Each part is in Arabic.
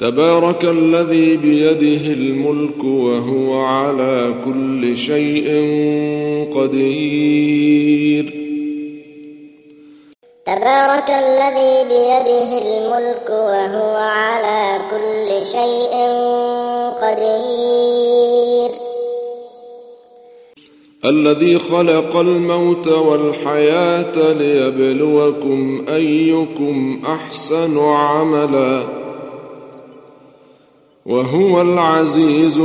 تبارك الذي بيده الملك وهو على كل شيء قدير. تبارك الذي بيده الملك وهو على كل شيء قدير. الذي خلق الموت والحياة ليبلوكم أيكم أحسن عملا وهو العزيز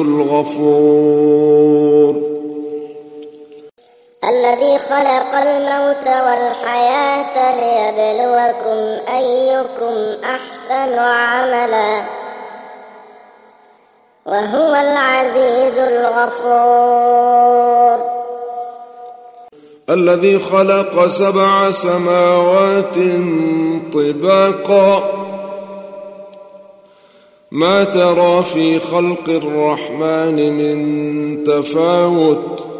الغفور. الذي خلق الموت والحياة ليبلوكم أيكم أحسن عملا وهو العزيز الغفور. الذي خلق 7 سماوات طباقا ما ترى في خلق الرحمن من تفاوت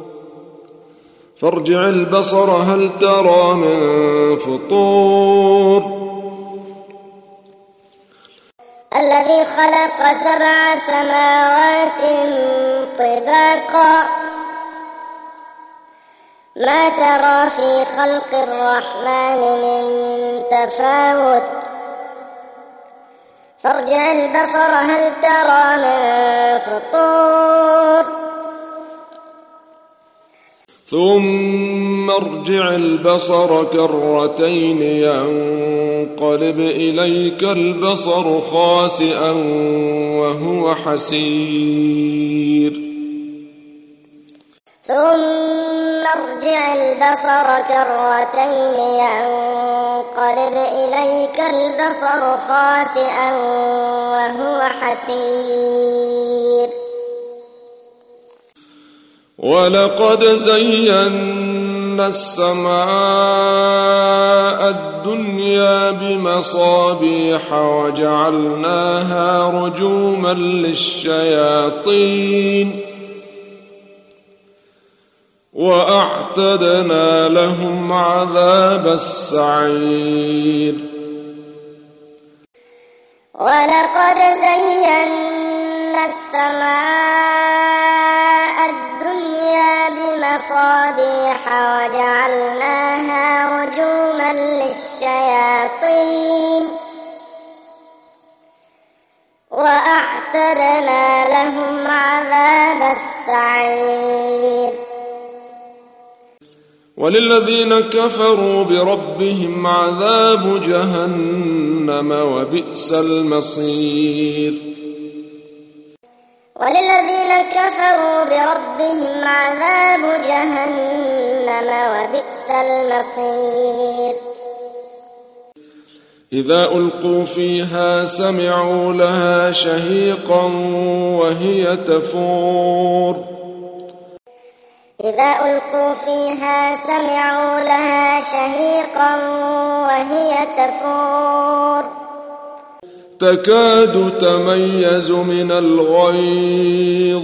فارجع البصر هل ترى من فطور. الذي خلق 7 سماوات طباقا ما ترى في خلق الرحمن من تفاوت فارجع البصر هل ترى من فطور. ثم ارجع البصر كرتين ينقلب إليك البصر خاسئا وهو حسير. ثم ارجع البصر كرتين ينقلب إليك البصر خاسئا وهو حسير. ولقد زينا السماء الدنيا بمصابيح وجعلناها رجوما للشياطين وأعتدنا لهم عذاب السعير. ولقد زينا السماء الدنيا بمصابيح وجعلناها رجوما للشياطين وأعتدنا لهم عذاب السعير. وللذين كفروا بربهم عذاب جهنم وبئس المصير. وللذين كفروا بربهم عذاب جهنم وبئس المصير. إذا ألقوا فيها سمعوا لها شهيقا وهي تفور. إذا ألقوا فيها سمعوا لها شهيقا وهي تفور. تكاد تميز من الغيظ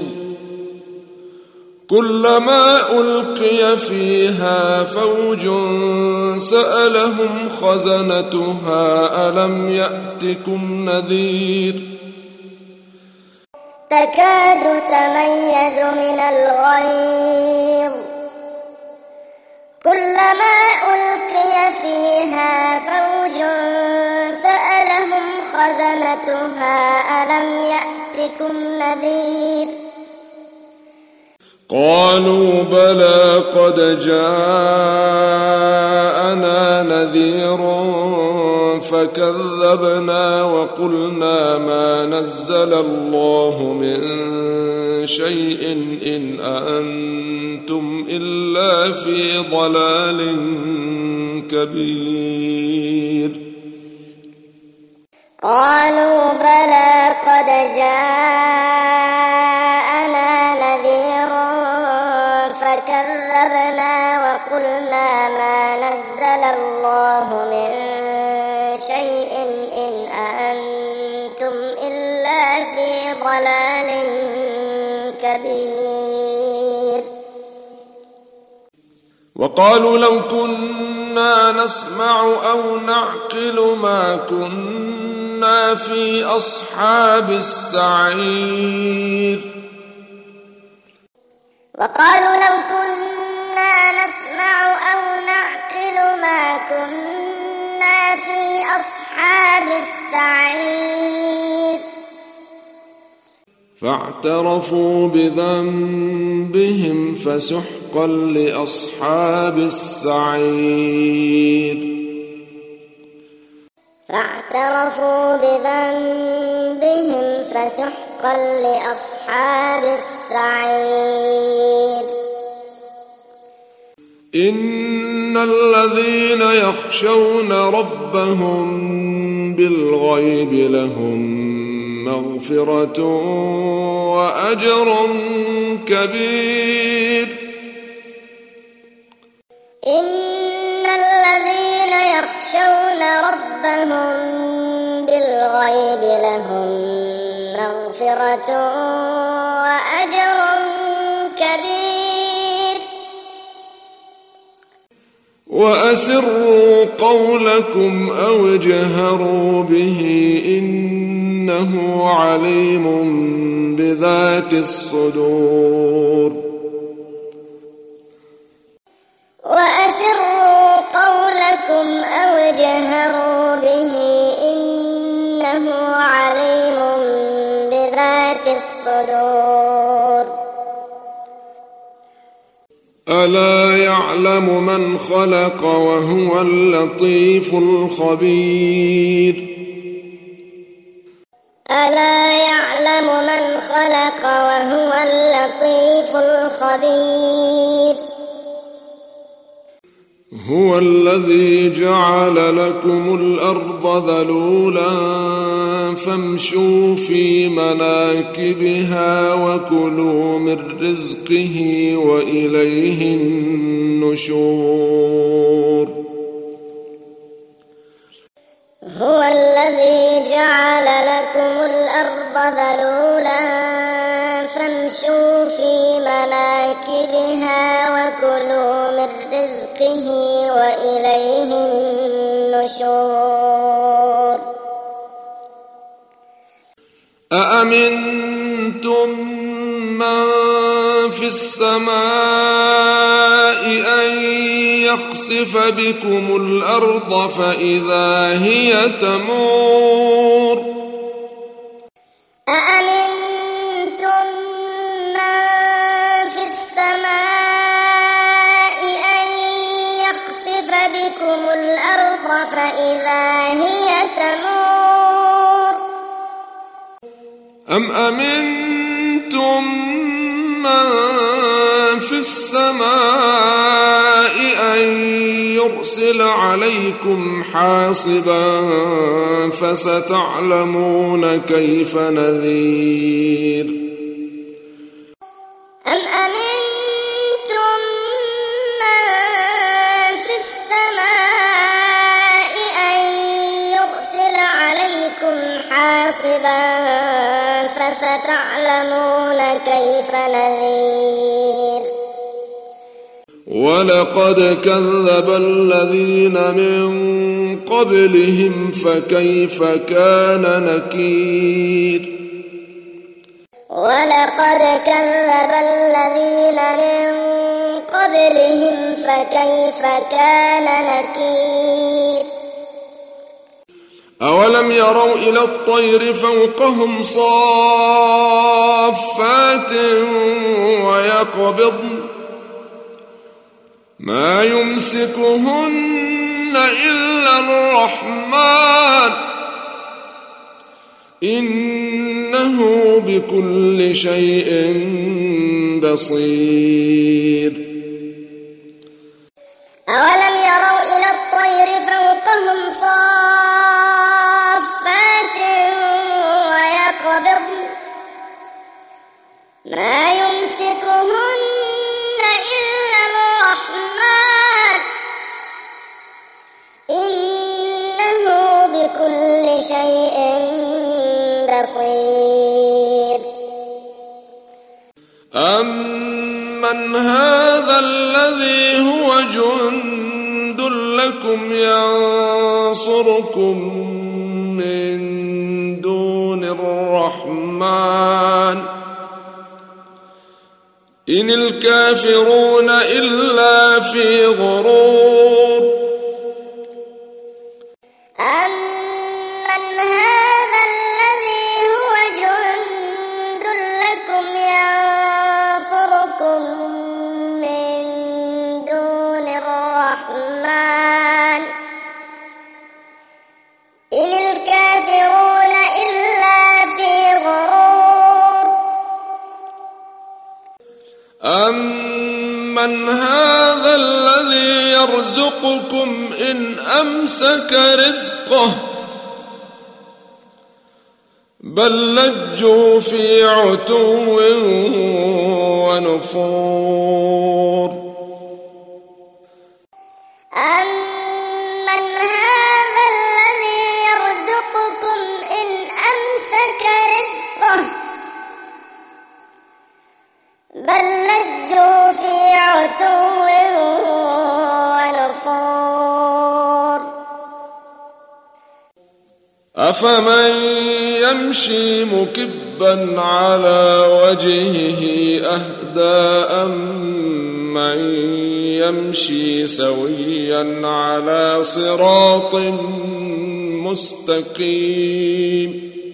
كلما ألقي فيها فوج سألهم خزنتها ألم يأتكم نذير. تكاد تميز من الغيظ كلما ألقي فيها فوج سألهم خزنتها ألم يأتكم نذير. قالوا بلى قد جاءنا نذير فكذبنا وقلنا ما نزل الله من شيء إن أنتم إلا في ضلال كبير. قالوا بلى قد جاءنا نذير فكذبنا وقلنا ما نزل الله من شيء إن أنتم إلا في ضلال كبير. وقالوا لو كنا نسمع أو نعقل ما كنا كنا في أصحاب السعير وقالوا لو كنا نسمع أو نعقل ما كنا في أصحاب السعير فاعترفوا بذنبهم فسحقا لأصحاب السعير فاعترفوا بذنبهم فسحقا لأصحاب السعير إن الذين يخشون ربهم بالغيب لهم مغفرة وأجر كبير إن الذين يخشون ربهم بالغيب لهم مغفرة وأجر كبير وأسروا قولكم أو اجهروا به إنه عليم بذات الصدور وأسروا قولكم أو اجهروا به إنه عليم بذات الصدور ألا يعلم من خلق وهو اللطيف الخبير ألا يعلم من خلق وهو اللطيف الخبير هو الذي جعل لكم الأرض ذلولا فامشوا في مناكبها وكلوا من رزقه وإليه النشور هو الذي جعل لكم الأرض ذلولا فامشوا في مناكبها وكلوا من رزقه وإليه النشور أأمنتم من في السماء أن يخسف بكم الأرض فإذا هي تمور أأمنتم من في السماء أن يخسف بكم الأرض فإذا هي تمور أم أمنتم من في السماء أن يرسل عليكم حاصبا فستعلمون كيف نذير أم أمنتم من في السماء أن يرسل عليكم حاصبا فستعلمون كيف نذير ولقد كذب الذين من قبلهم فكيف كان نكير ولقد كذب الذين من قبلهم فكيف كان نكير أولم يروا إلى الطير فوقهم صافات ويقبضن ما يمسكهن إلا الرحمن إنه بكل شيء بصير أولم يروا إلى الطير فوقهم صافات ويقبضن ما يمسكهن إلا الرحمن إنه بكل شيء بصير أمن هذا الذي هو جند لكم ينصركم من الرحمن إن الكافرون إلا في غرور أمن هذا الذي هو جند لكم ينصركم من دون الرحمن إن الكافرون إلا في غرور أمن هذا الذي يرزقكم إن أمسك رزقه بل لجوا في عتو ونفور أمن هذا الذي يرزقكم إن أمسك رزقه بل لجوا في عتو ونفور أفمن يمشي مكبا على وجهه أهدى أمن يمشي سويا على صراط مستقيم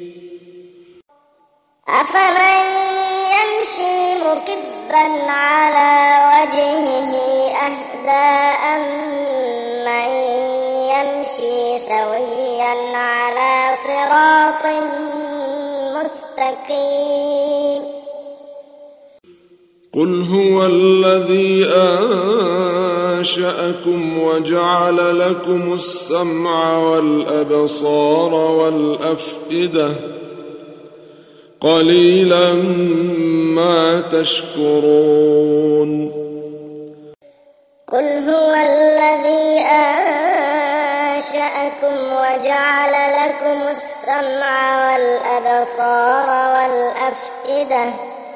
أفمن يمشي مكبا على وجهه أهدى أمن يمشي سويا على صراط مستقيم قل هو الذي أنشأكم وجعل لكم السمع والأبصار والأفئدة قليلا ما تشكرون قل هو الذي أنشأكم وجعل لكم السمع والأبصار والأفئدة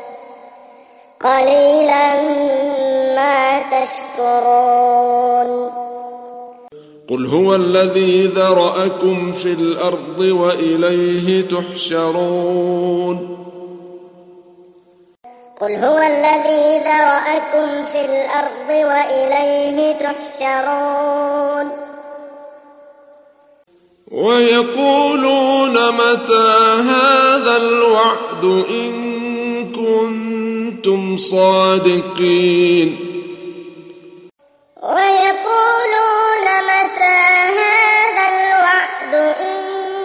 قليلا ما تشكرون قل هو الذي ذرأكم في الأرض وإليه تحشرون قل هو الذي ذرأكم في الأرض وإليه تحشرون ويقولون متى هذا الوعد إن كنتم صادقين ويقولون متى هذا الوعد إن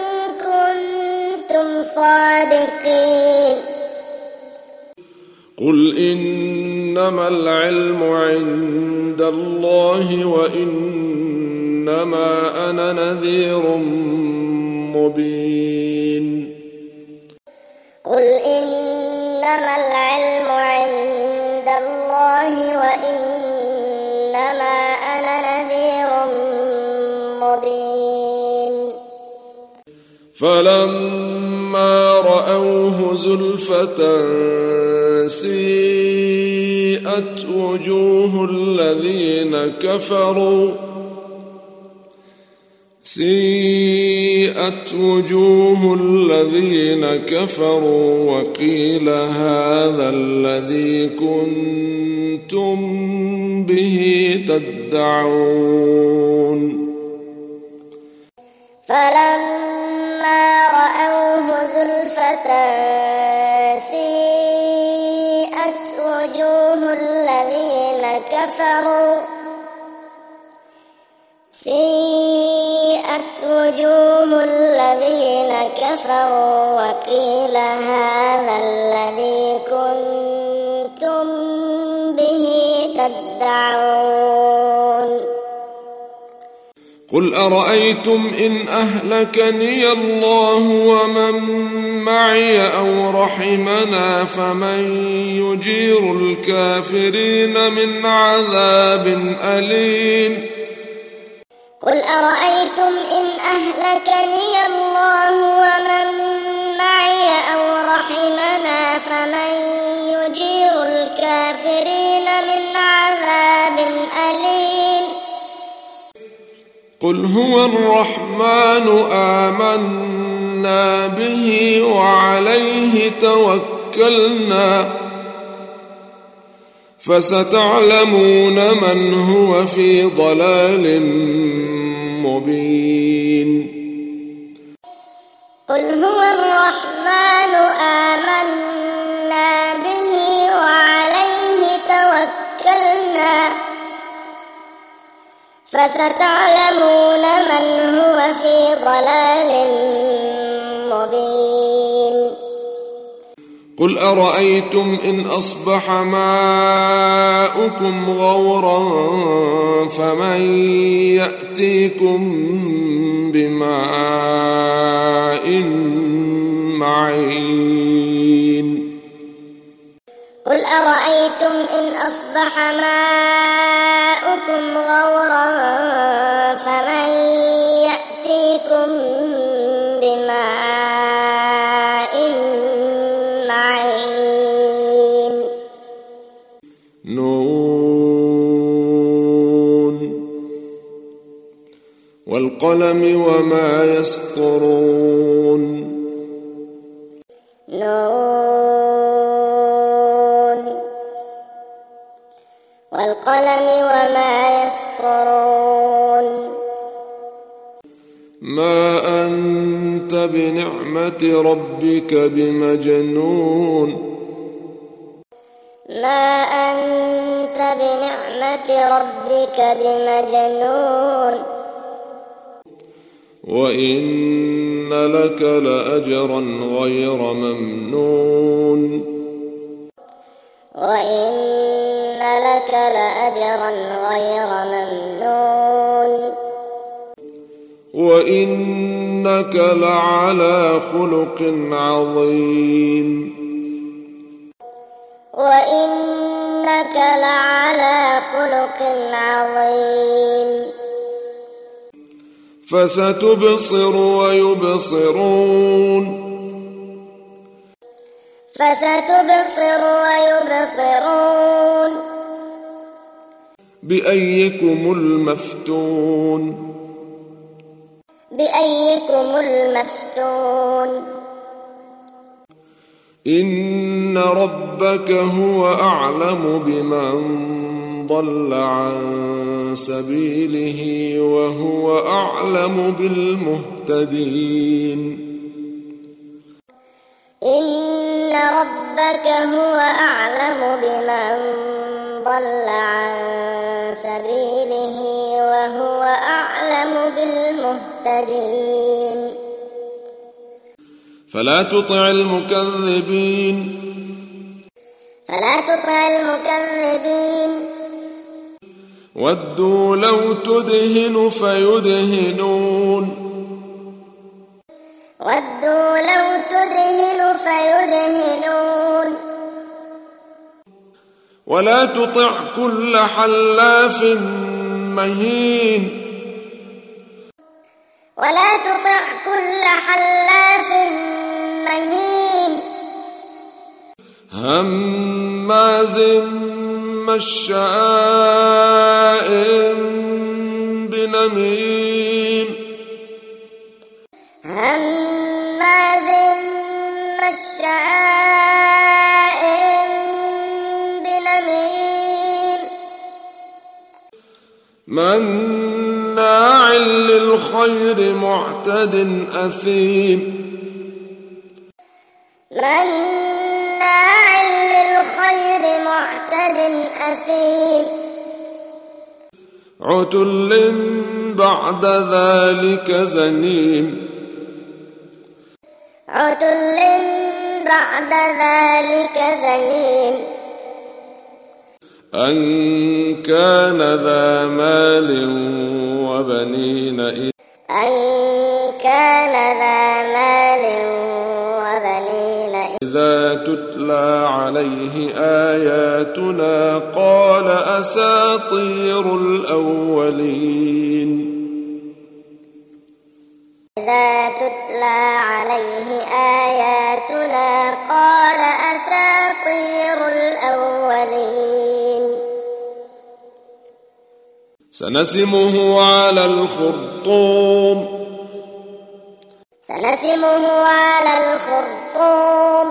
كنتم صادقين قل إنما العلم عند الله وإنما أنا نذير مبين قل إنما العلم عند الله وإنما أنا نذير مبين فلما رأوه زلفة سيئت وجوه الذين كفروا وقيل هذا الذي كنتم به تدعون فلما رأوه زلفة سيئت وجوه الذين كفروا وقيل هذا الذي كنتم به تدعون قل أرأيتم إن أهلكني الله ومن معي أو رحمنا فمن يجير الكافرين من عذاب أليم قل أرأيتم إن أهلكني الله ومن معي أو رحمنا فمن يجير الكافرين من عذاب أليم قل هو الرحمن آمنا آمنا به وعليه توكلنا فستعلمون من هو في ضلال مبين قل هو الرحمن آمنا به وعليه توكلنا فستعلمون من هو في ضلال مبين قل أرأيتم إن أصبح ماؤكم غورا فمن يأتيكم بماء معين قل أرأيتم إن أصبح ماؤكم غورا فمن يأتيكم بماء معين نون والقلم وما يسطرون نون والقلم وما يسطرون ما أنت بنعمة ربك بمجنون ما أنت بنعمة ربك بمجنون وإن لك لأجرا غير ممنون وإن لك لأجرا غير ممنون وإنك لعلى خلق عظيم وإنك لعلى خلق عظيم فستبصر ويبصرون فستبصر ويبصرون بأيكم المفتون بأيكم المفتون إن ربك هو أعلم بمن ضل عن سبيله وهو أعلم بالمهتدين إن ربك هو أعلم بمن ضل عن سبيله وهو أعلم بالمهتدين فلا تطع المكذبين ودوا لو تدهن فيدهنون ولا تطع كل حلاف مهين هماز مشاء بنميم مناع للخير معتد أثيم عتل بعد ذلك زنيم أن كان ذا مال وبنين إذا تتلى عليه آياتنا قال أساطير الأولين إذا تتلى عليه آياتنا قال أساطير الأولين سنسمه على الخرطوم سنسمه على الخرطوم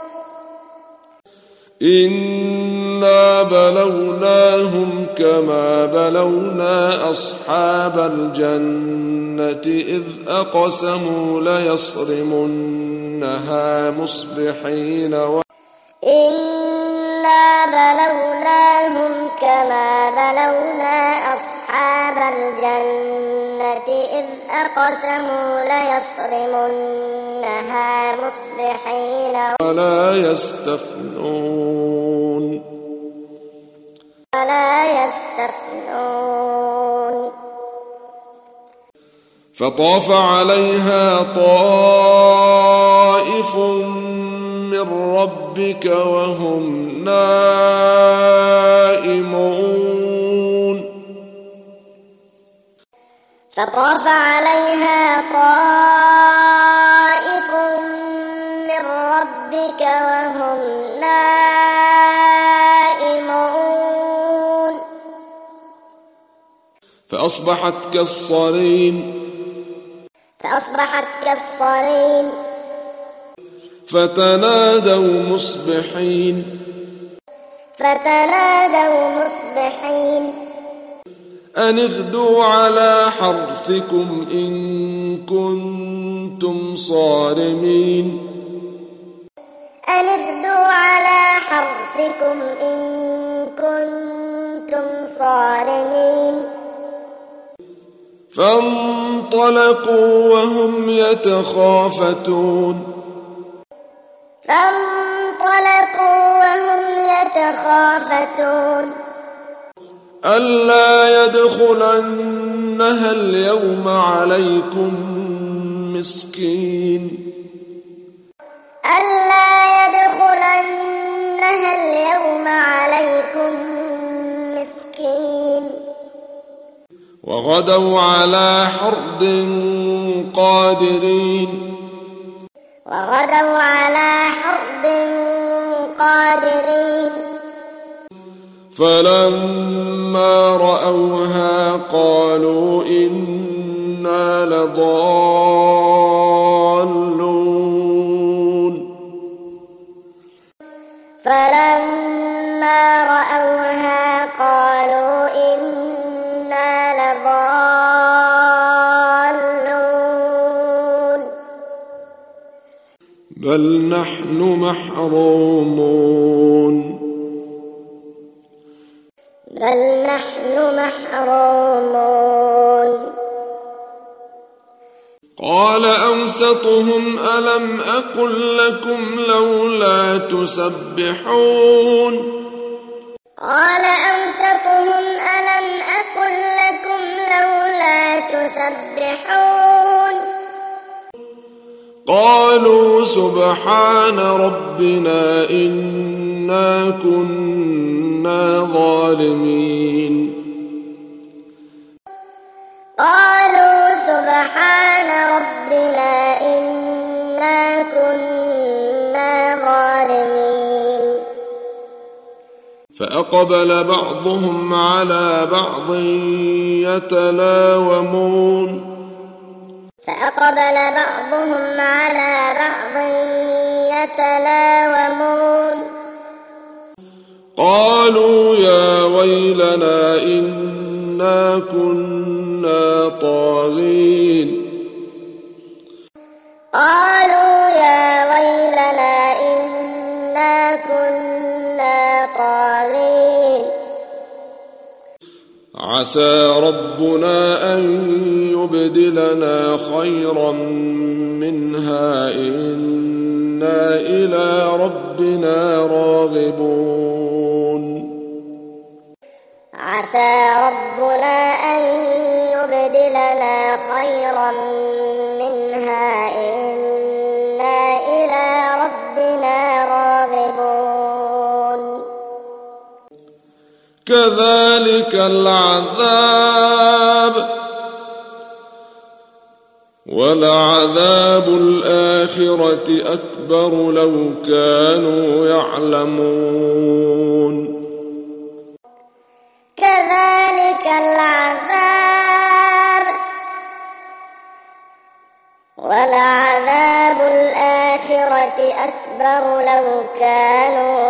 إنا بلوناهم كما بلونا أصحاب الجنة إذ أقسموا ليصرمنها مصبحين إنا بلوناهم كما بلونا أصحاب الجنة إذ أقسموا ليصرمنها مصبحين ولا يستثنون فطاف عليها طائف من ربك وهم نائمون فطاف عليها طائف من ربك وهم نائمون فأصبحت كالصريم فتنادوا مصبحين أن اغدوا على حرثكم إن كنتم صارمين فانطلقوا وهم يتخافتون ألا يدخلنها اليوم عليكم مسكين وغدوا على حرد قادرين فلما رأوها قالوا إنا لضالون بل نحن محرومون قال أوسطهم ألم أقل لكم لولا تسبحون قالوا سبحان ربنا إنا كنا ظالمين فأقبل بعضهم على بعض يتلاومون قالوا يا ويلنا إنا كنا طاغين عسى ربنا أن يبدلنا خيرا منها إنا إلى ربنا راغبون كذلك العذاب ولعذاب الآخرة أكبر لو كانوا يعلمون كذلك العذاب ولعذاب أكبر لو كانوا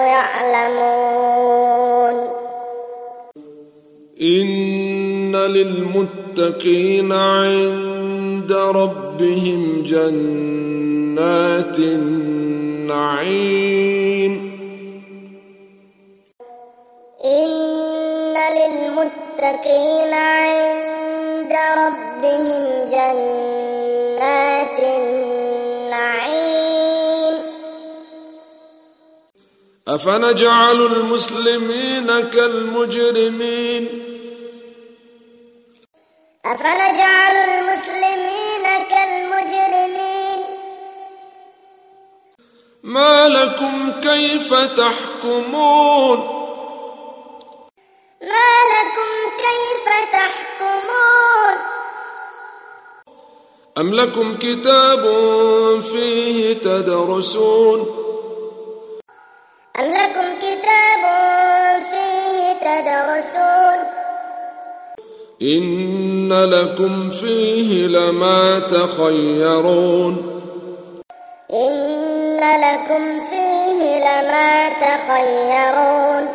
يعلمون إن للمتقين عند ربهم جنات النعيم إن للمتقين عند ربهم جنات النعيم أفنجعل المسلمين كالمجرمين أفنجعل المسلمين كالمجرمين ما لكم كيف تحكمون ما لكم كيف تحكمون أم لكم كتاب فيه تدرسون أم لكم كتاب فيه تدرسون إن لكم فيه لما تخيرون إن لكم فيه لما تخيرون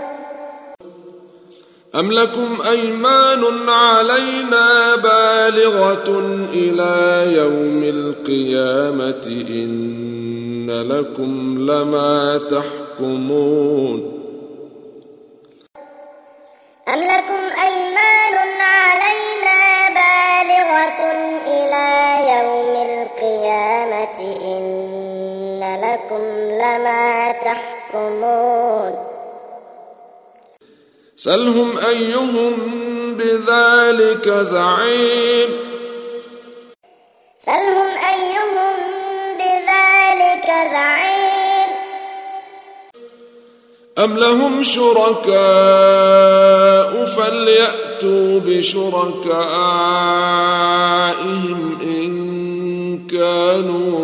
أم لكم أيمان علينا بالغة إلى يوم القيامة إن لكم لما تحكمون أم لكم أيمان علينا بالغة إلى يوم القيامة إن لكم لما تحكمون سلهم أيهم بذلك زعيم سلهم أيهم بذلك زعيم أم لهم شركاء فليأتوا بشركائهم إن كانوا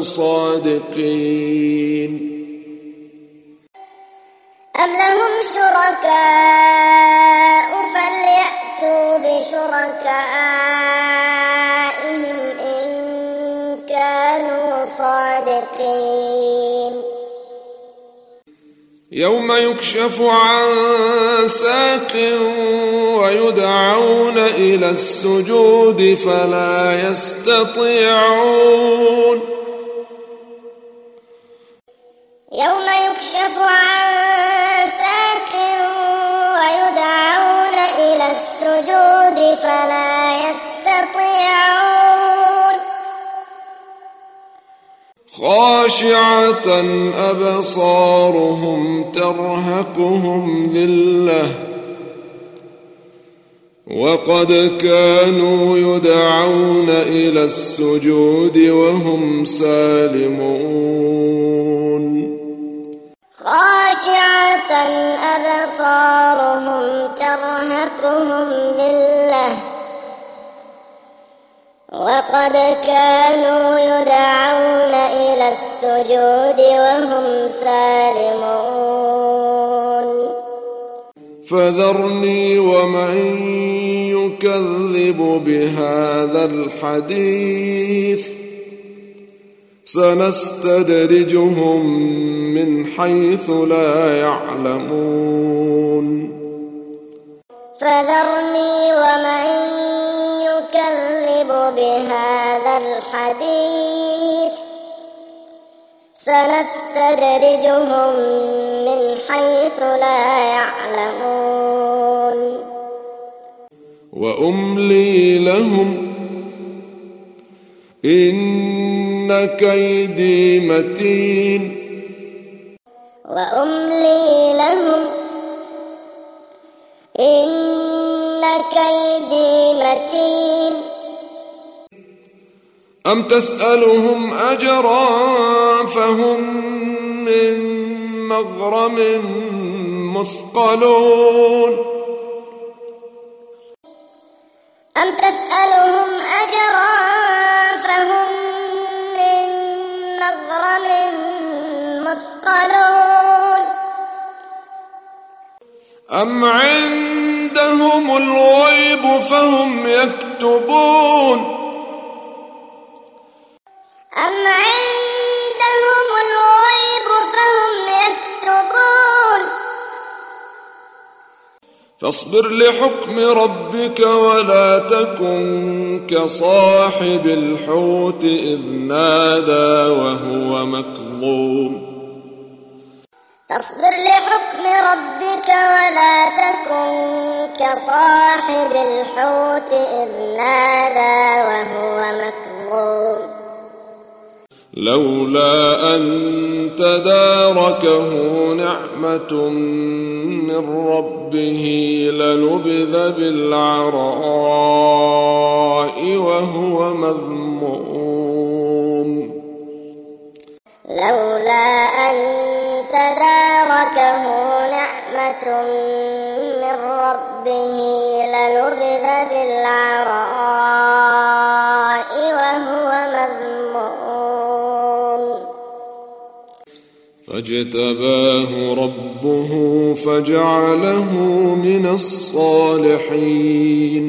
صادقين أم لهم شركاء فليأتوا بشركائهم إن كانوا صادقين يوم يكشف عن ساق ويدعون إلى السجود فلا يستطيعون يوم يكشف عن ساق ويدعون إلى السجود فلا يستطيعون خاشعة أبصارهم ترهقهم ذلة وقد كانوا يدعون إلى السجود وهم سالمون خاشعة أبصارهم ترهقهم ذلة وقد كانوا يدعون إلى السجود وهم سالمون فذرني ومن يكذب بهذا الحديث سنستدرجهم من حيث لا يعلمون فذرني ومن يكذب بهذا الحديث سنستدرجهم من حيث لا يعلمون وأملي لهم إن كيدي متين وأملي لهم إن كيدي متين أم تسألهم أجرا فهم من مغرم مثقلون أم تسألهم أجرا فهم من مغرم مثقلون أم عندهم الغيب فهم يكتبون أم عندهم الغيب فاصبر لحكم ربك ولا تكن كصاحب الحوت إذ نادى وهو مكظوم فاصبر لحكم ربك ولا تكن كصاحب الحوت إذ نادى وهو مكظوم لولا أن تداركه نعمة من ربه لنبذ بالعراء وهو مذموم لولا أن تداركه نعمة من ربه لنبذ بالعراء وهو مذموم فاجتباه ربه فجعله من الصالحين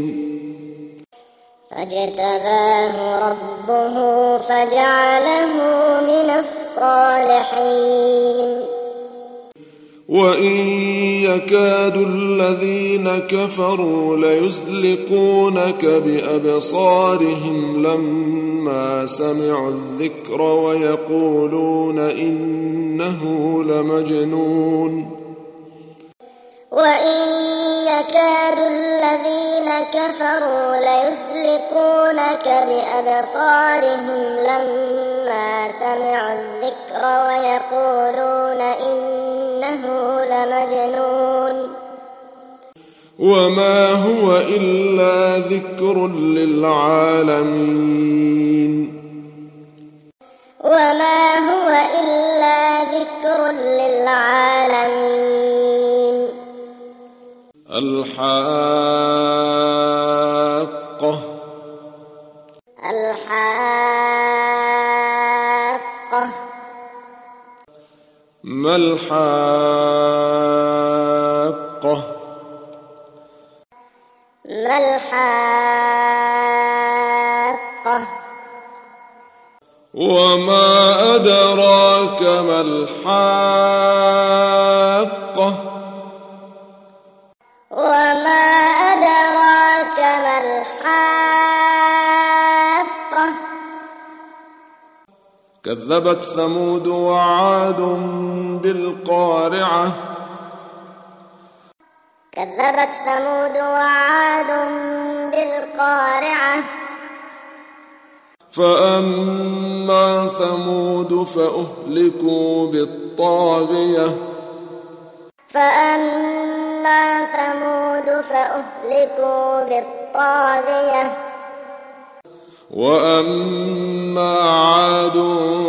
فاجتباه ربه فجعله من الصالحين وإن يكاد الذين كفروا ليزلقونك بأبصارهم لما سمعوا الذكر ويقولون إنه لمجنون وإن يكاد الذين كفروا ليزلقونك بأبصارهم لما سمعوا الذكر ويقولون إنه لمجنون وما هو إلا ذكر للعالمين وما هو إلا ذكر للعالمين الحاقة الحاقة ما الحاقة ما الحاقة وما أدراك ما الحاقة وما أدراك ما الحاقة كذبت ثمود وعاد بالقارعة كذبت ثمود وعاد بالقارعة فأما ثمود فأهلكوا بالطاغية فأما ثمود فأهلكوا بالطاغية وأما عاد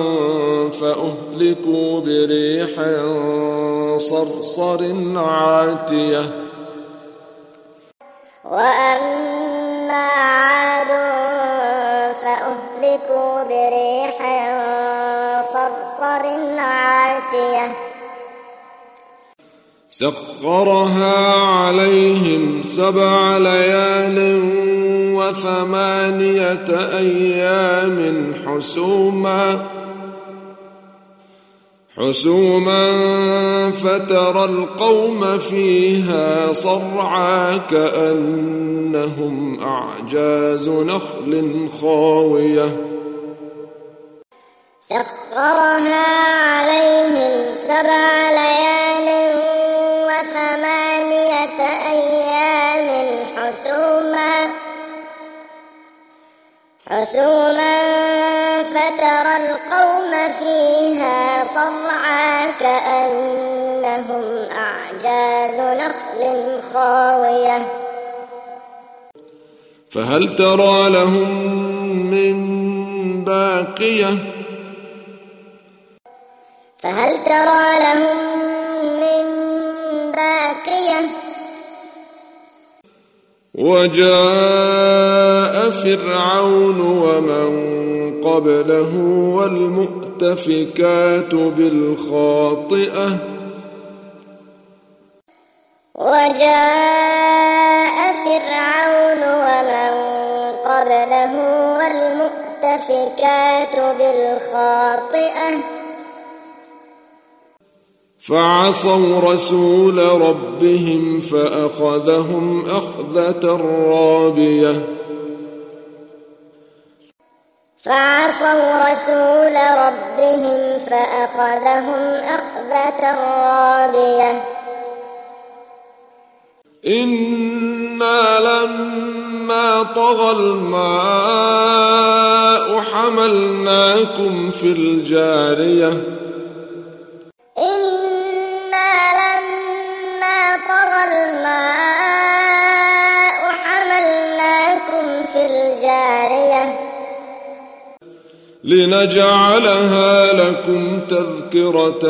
فأهلكوا بريح صرصر عاتية وأما عاد فأهلكوا بريح صرصر عاتية سخرها عليهم 7 ليال و8 أيام حسوما فترى القوم فيها صرعى كأنهم أعجاز نخل خاوية سخرها عليهم 7 ليال و8 أيام حسوما فترى القوم فيها صرعى كأنهم أعجاز نخل خاوية فهل ترى لهم من باقية فهل ترى لهم من باقية وجاء فرعون ومن قبله والمؤتفكات بالخاطئة وجاء فرعون ومن قبله والمؤتفكات بالخاطئة فعصوا رسول ربهم فأخذهم أخذة رابية فعصوا رسول ربهم فأخذهم أخذة رابية إنا لما طغى الماء حملناكم في الجارية إنا لما طغى الماء حملناكم في الجارية لنجعلها لكم تذكرة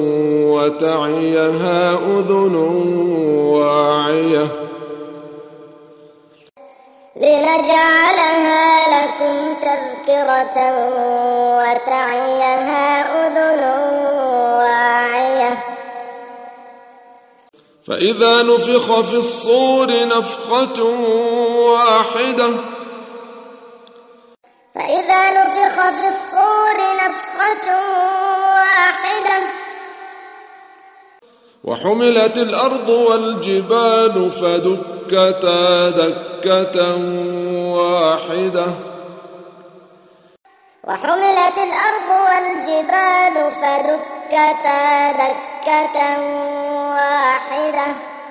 وتعيها أذن واعية لنجعلها لكم تذكرة وتعيها أذن واعية فإذا نفخ في الصور نفخة واحدة فإذا نفخ في الصور نفخة واحدة وحملت الأرض والجبال فدكتا دكة واحدة وحملت الأرض والجبال فدكتا دكة واحدة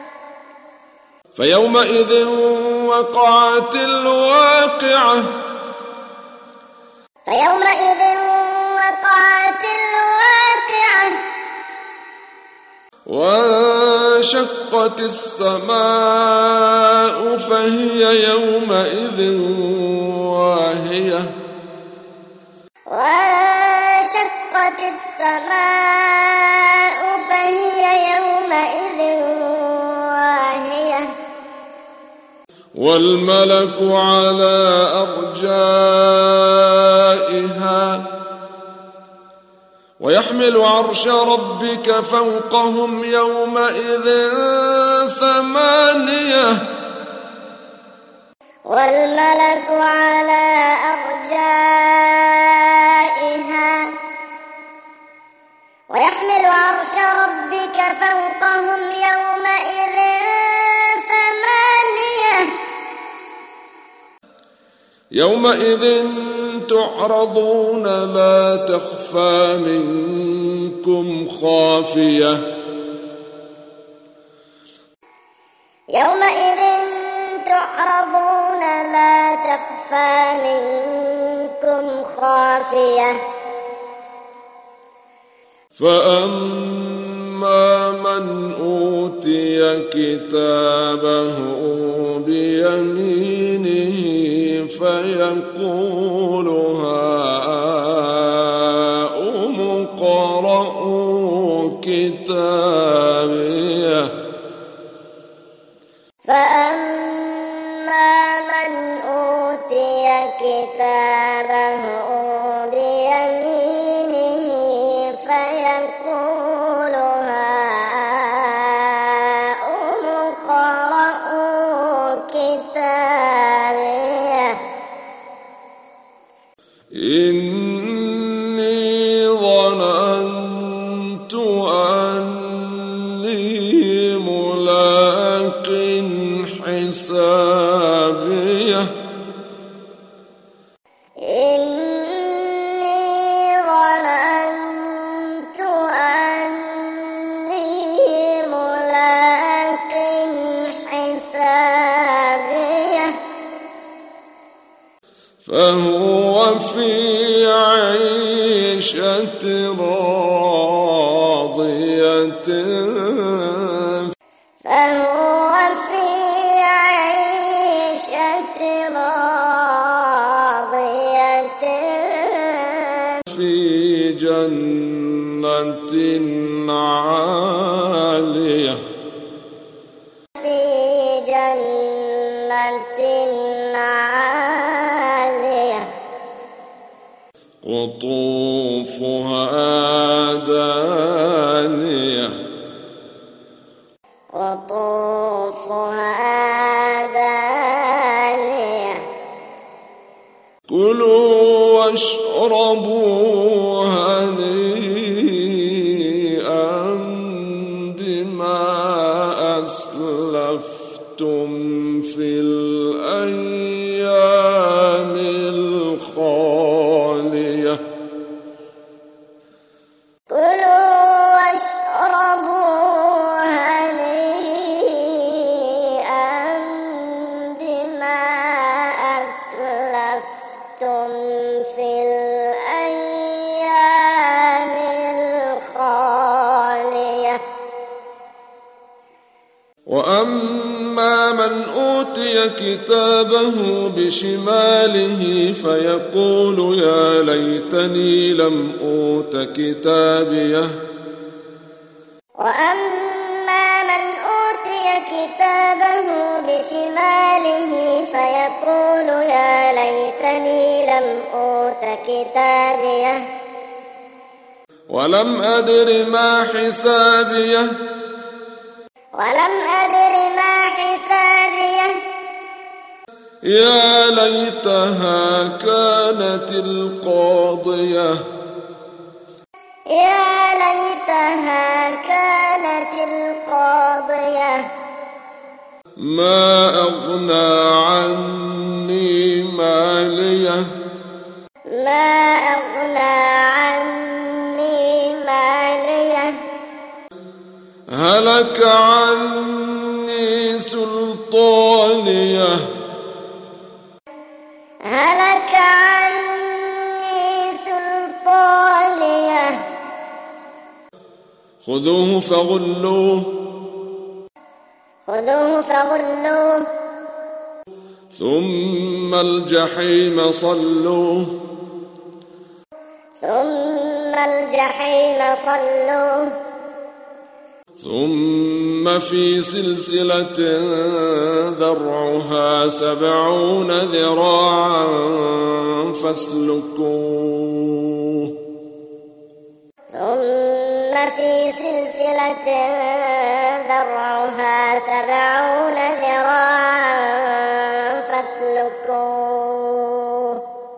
فيومئذ وقعت الواقعة فيومئذ وقعت الواقعة وانشقت السماء فهي يومئذ واهية وانشقت السماء فهي يومئذ واهية والملك على أرجائها ويحمل عرش ربك فوقهم يومئذ ثمانية والملك على أرجائها ويحمل عرش ربك فوقهم يومئذ ثمانية يومئذ تعرضون لا تخفى منكم خافية يومئذ تعرضون لا تخفى منكم خافية فأما من أوتي كتابه بيمينه فيقول هاؤم اقرءوا كتابيه فأما من أوتي كتابه بيمينه فيقول هاؤم اقرءوا كتابيه إني ظننت أني ملاق حسابيه إني ظننت أني ملاق حسابيه فهو في عيشة راضية فهو في عيشة راضية في جنة عالية في جنة عالية قطوفها دانية قطوفها دانية كلوا واشربوا هنيئا أسلفتم في الأيام الخالية كلوا واشربوا هنيئا بما أسلفتم في الأيام الخالية وأما من أوتي كتابه بشماله فيقول يا ليتني لم أوت كتابيه وأما من أوتي كتابه بشماله فيقول يا ليتني لم أوت كتابيه ولم أدر ما حسابيه يا ليتها كانت القاضية ما أغنى عني ماليه هلك عني سلطانيه خذوه فغلوه ثم الجحيم صلوه ثم في سلسلة ذرعها 70 ذراعا فاسلكوه في سلسلة ذرعها 70 ذراعا فاسلكوه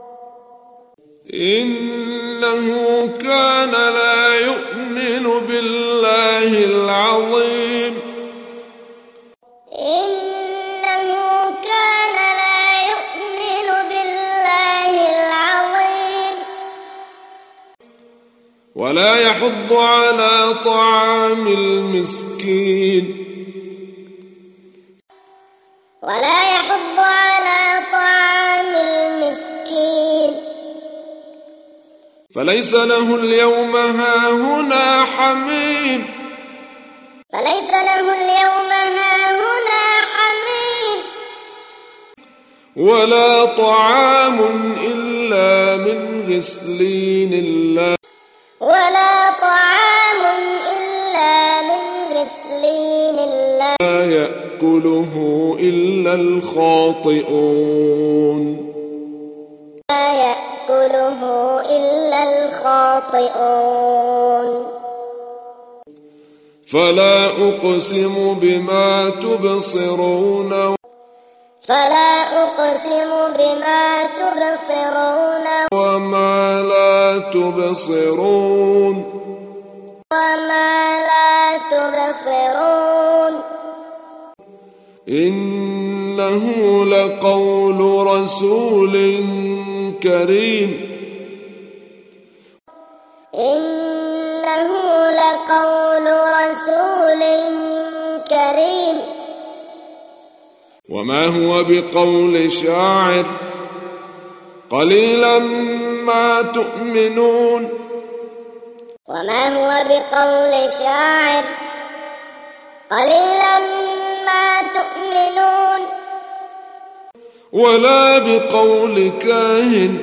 إنه كان لا يؤمن بالله العظيم ولا يحض على طعام المسكين فليس له اليوم هاهنا حميم ولا طعام إلا من غسلين لا يأكله إلا الخاطئون فلا أقسم بما تبصرون وما لا تبصرون إنه لقول رسول كريم وما هو بقول شاعر قليلا ما تؤمنون ولا بقول كاهن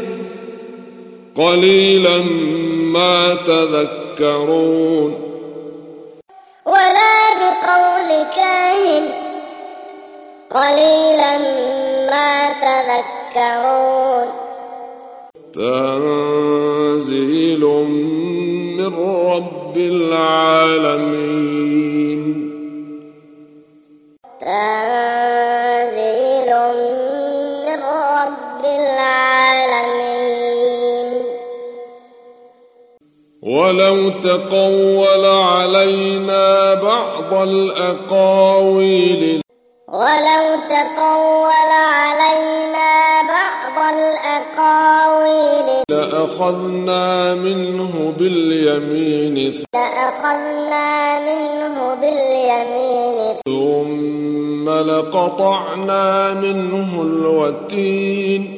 قليلا ما تذكرون تنزيل من رب العالمين ولو تقول علينا بعض الأقاويل لأخذنا منه باليمين ثم لقطعنا منه الوتين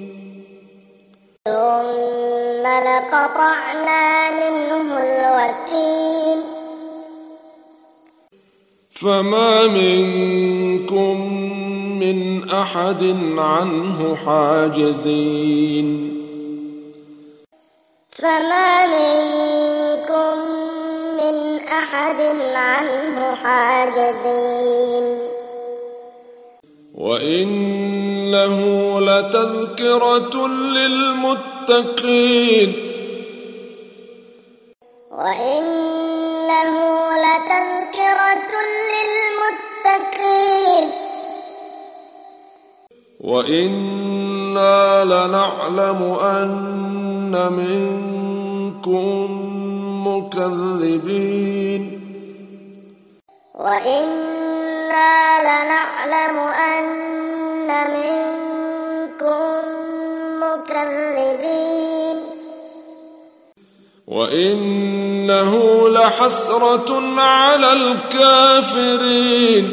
فما منكم من أحد عنه حاجزين وإنه لتذكرة للمتقين وإنا لنعلم أن منكم مكذبين وإنه لحسرة على الكافرين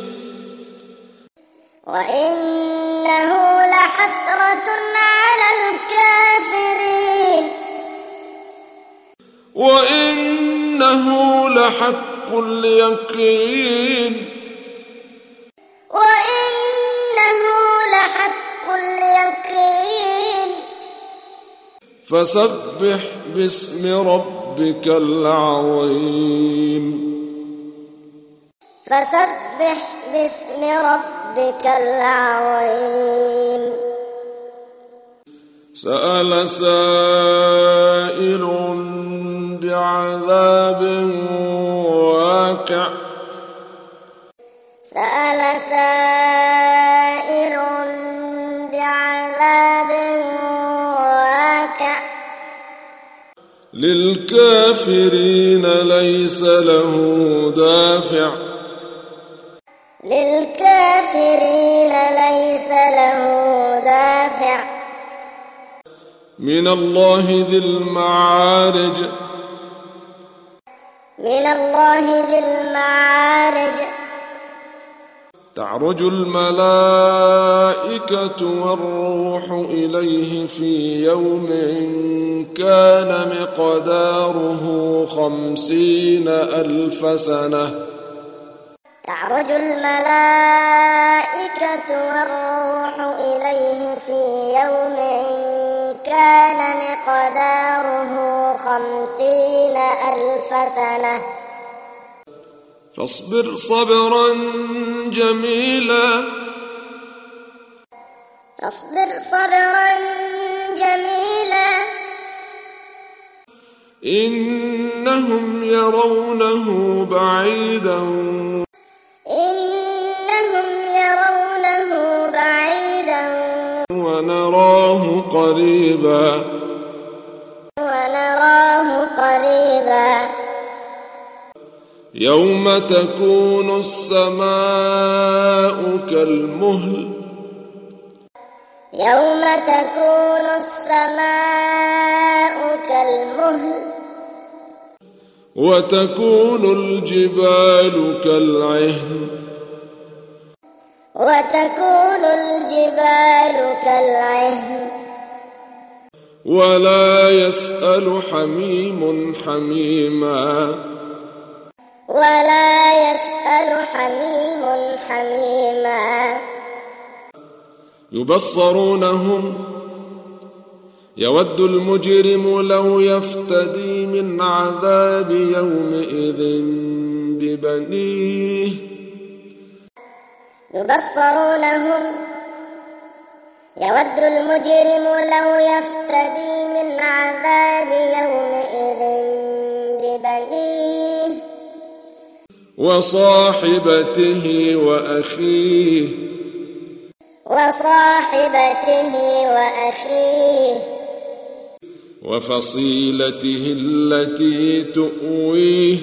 وإنه لحق اليقين فسبح باسم ربك العظيم سأل سائل بعذاب واقع للكافرين ليس له دافع من الله ذي المعارج تعرج الملائكة والروح إليه في يوم كان مقداره 50,000 سنة تعرج الملائكة والروح إليه في يوم كان مقداره 50,000 سنة فاصبر صبرا جميلا إنهم يرونه بعيدا ونراه قريبا يوم تكون السماء كالمهل وتكون الجبال كالعهن ولا يسأل حميم حميما يبصرونهم يود المجرم لو يفتدي من عذاب يومئذ ببنيه يود المجرم لو يفتدي من عذاب يومئذ ببنيه وصاحبته وأخيه وفصيلته التي تؤويه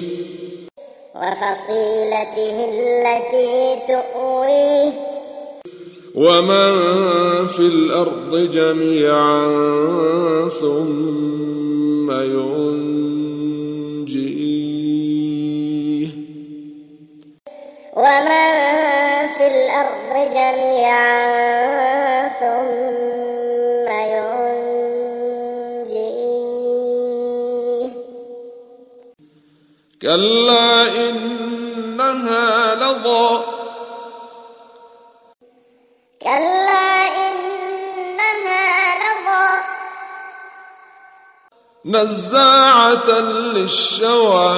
ومن في الأرض جميعا ثم ينجيه كلا إنها لظى نزاعة للشوى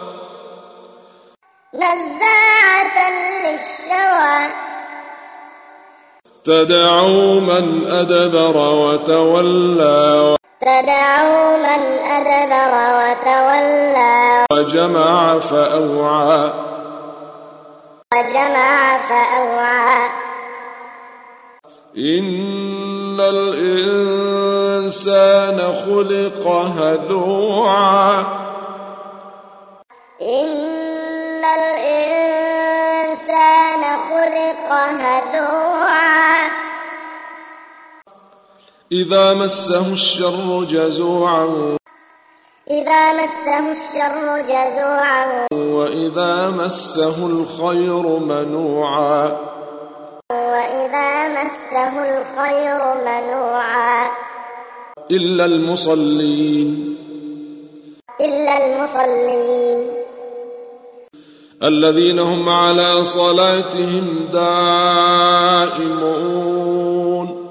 تدعو من أدبر وتولى وجمع فأوعى إن الإنسان خلق هلوعا إذا مسه الشر جزوعا وإذا مسه الخير منوعا إلا المصلين الذين هم على صلاتهم دائمون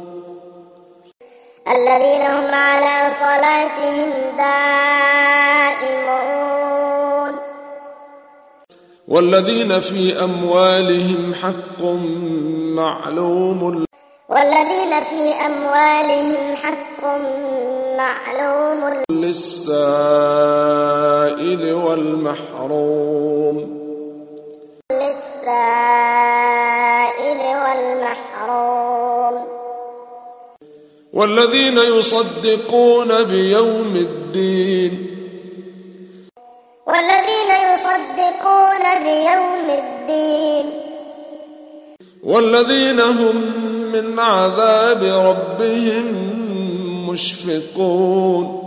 والذين في أموالهم حق معلوم للسائل والمحروم والذين يصدقون بيوم الدين والذين هم من عذاب ربهم مشفقون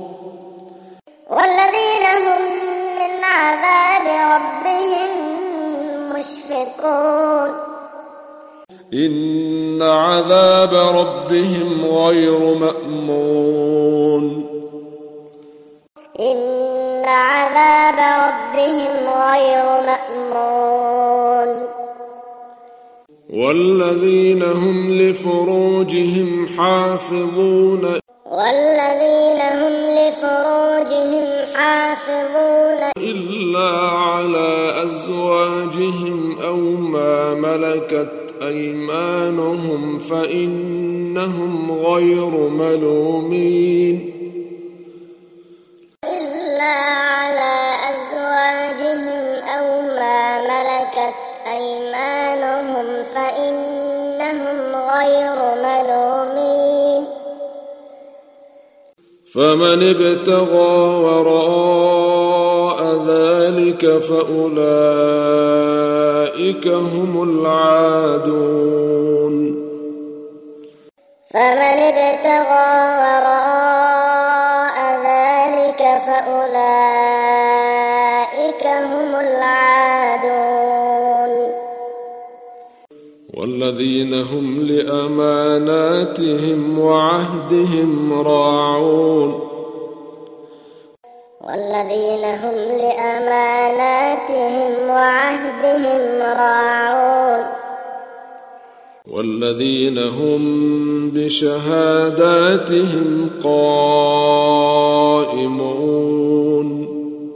إن عذاب ربهم غير مأمون والذين هم لفروجهم حافظون إلا على أزواجهم أو ما ملكت أيمانهم فإنهم غير ملومين فمن ابتغى وراء ذلك فأولئك هم العادون والذين هم لأماناتهم وعهدهم راعون والذين هم بشهاداتهم قائمون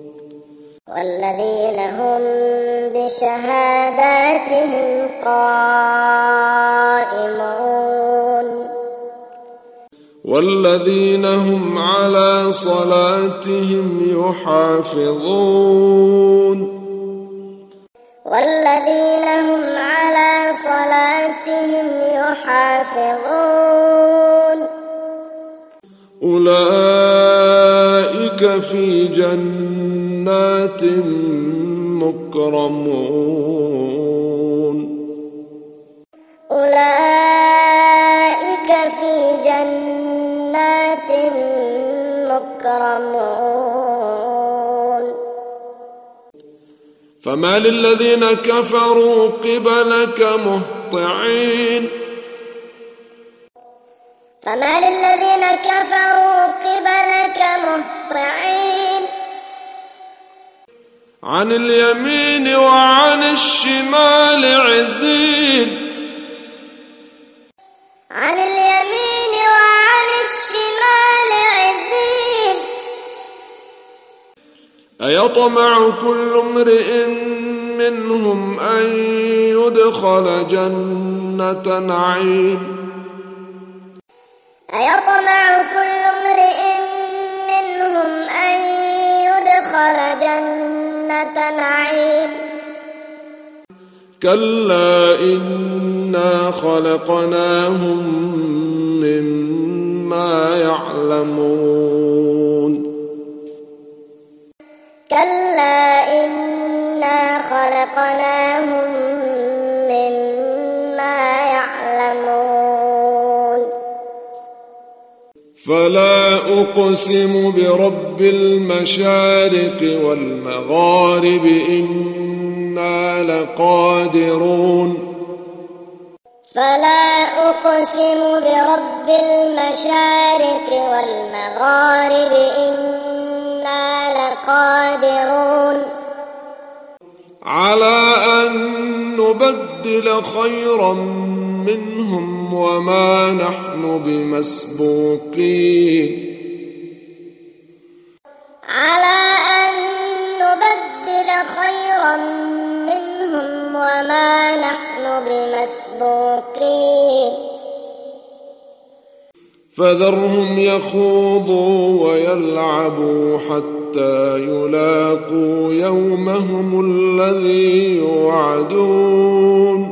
والذين هم على صلاتهم يحافظون أولئك أولئك في جنات مكرمون أولئك في جنات مكرمون فما للذين كفروا قبلك مهطعين فما للذين كفروا قبلك مهطعين عن اليمين وعن الشمال عزين عن اليمين وعن الشمال عزين أيطمع كل امرئ منهم أن يدخل جنة نعيم أيطمع كل امرئ منهم أن يدخل جنة نعيم كلا إنا خلقناهم مما يعلمون كلا إنا خلقناهم مما يعلمون فلا أقسم برب المشارق والمغارب إنا لقادرون فلا أقسم برب المشارق والمغارب إنا لقادرون على أن نبدل خيرا منهم وما نحن بمسبوقين على أن نبدل خيرا منهم وما نحن بمسبوقين فذرهم يخوضوا ويلعبوا حتى يلاقوا يومهم الذي يوعدون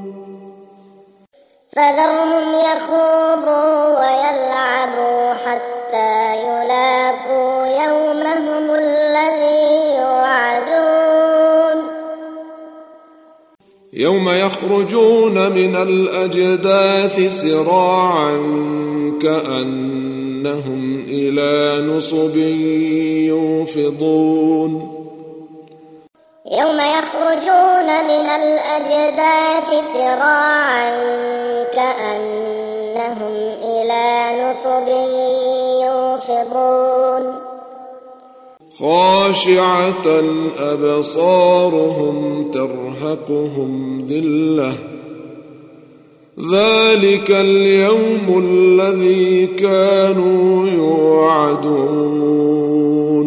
فذرهم يخوضوا ويلعبوا حتى يلاقوا يومهم الذي يوعدون يوم يخرجون من الأجداث سراعا كأنهم إلى نصب يوفضون يوم يخرجون من الأجداث سراعا كأنهم إلى نصب يوفضون خاشعة أبصارهم ترهقهم ذلة ذلك اليوم الذي كانوا يوعدون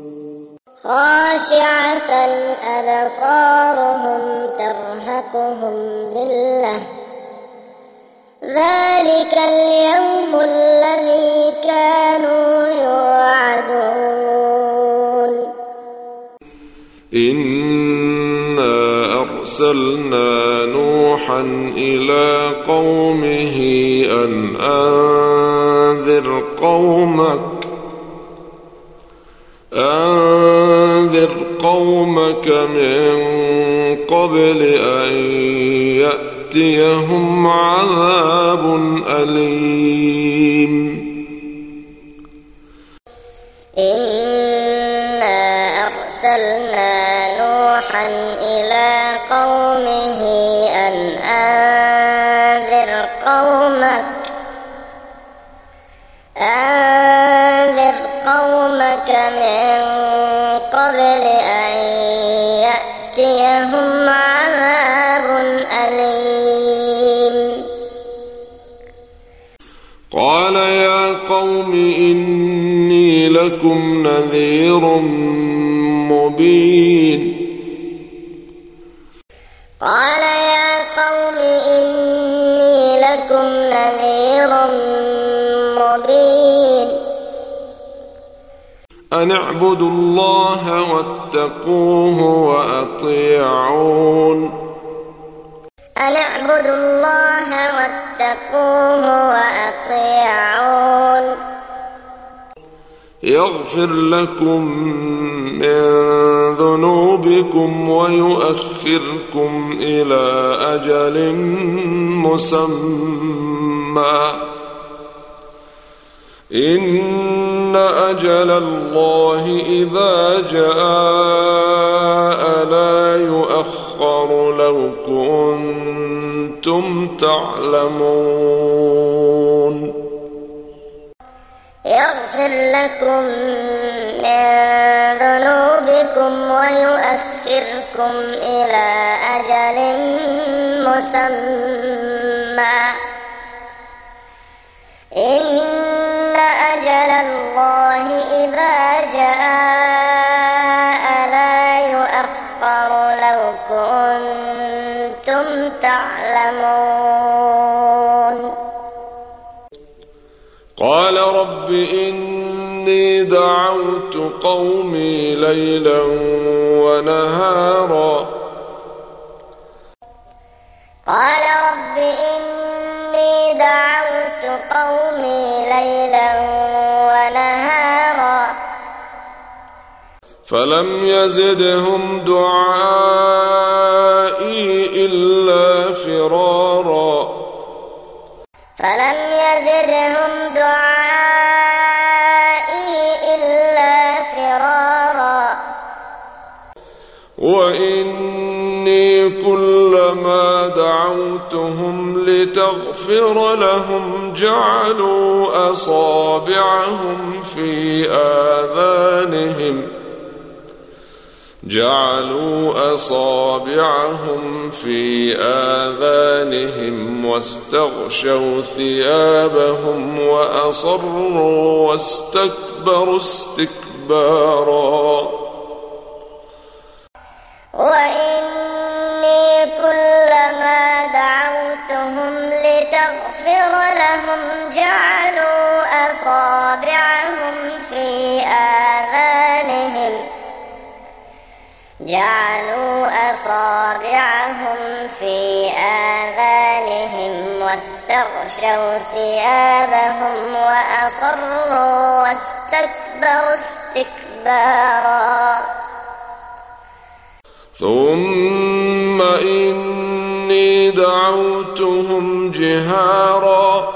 خاشعة أبصارهم ترهقهم ذلة ذلك اليوم الذي كانوا يوعدون إنا أرسلنا نوحا إلى قومه أن أنذر قومك من قبل أن يأتيهم عذاب أليم إنا أرسلنا نوحا إلى قومه أن أنذر قومك من قبل أن يأتيهم عذاب أليم قال يا قوم إني لكم نذير مبين قال يا قوم إني لكم نذير مبين أن اعبدوا الله واتقوه وأطيعون أن اعبدوا الله واتقوه وأطيعون يغفر لكم من ذنوبكم ويؤخركم إلى أجل مسمى إن أجل الله إذا جاء لا يؤخر لو كنتم تعلمون يغفر لكم من ذنوبكم ويؤخركم إلى أجل مسمى إن أجل الله إذا جاء لا يؤخر لو كنتم تعلمون قال رب إني دعوت قومي ليلا ونهارا قال رب إني دعوت قومي ليلا ونهارا فلم يزدهم دعائي إلا فرارا فلم يزدهم دعائي إلا فرارا وإني كلما دعوتهم لتغفر لهم جعلوا أصابعهم في آذانهم واستغشوا ثيابهم وأصروا واستكبروا استكبارا وإني كلما دعوتهم لتغفر لهم جعلوا أصابعهم في آذانهم واستغشوا ثيابهم وأصروا واستكبروا استكبارا ثم إني دعوتهم جهارا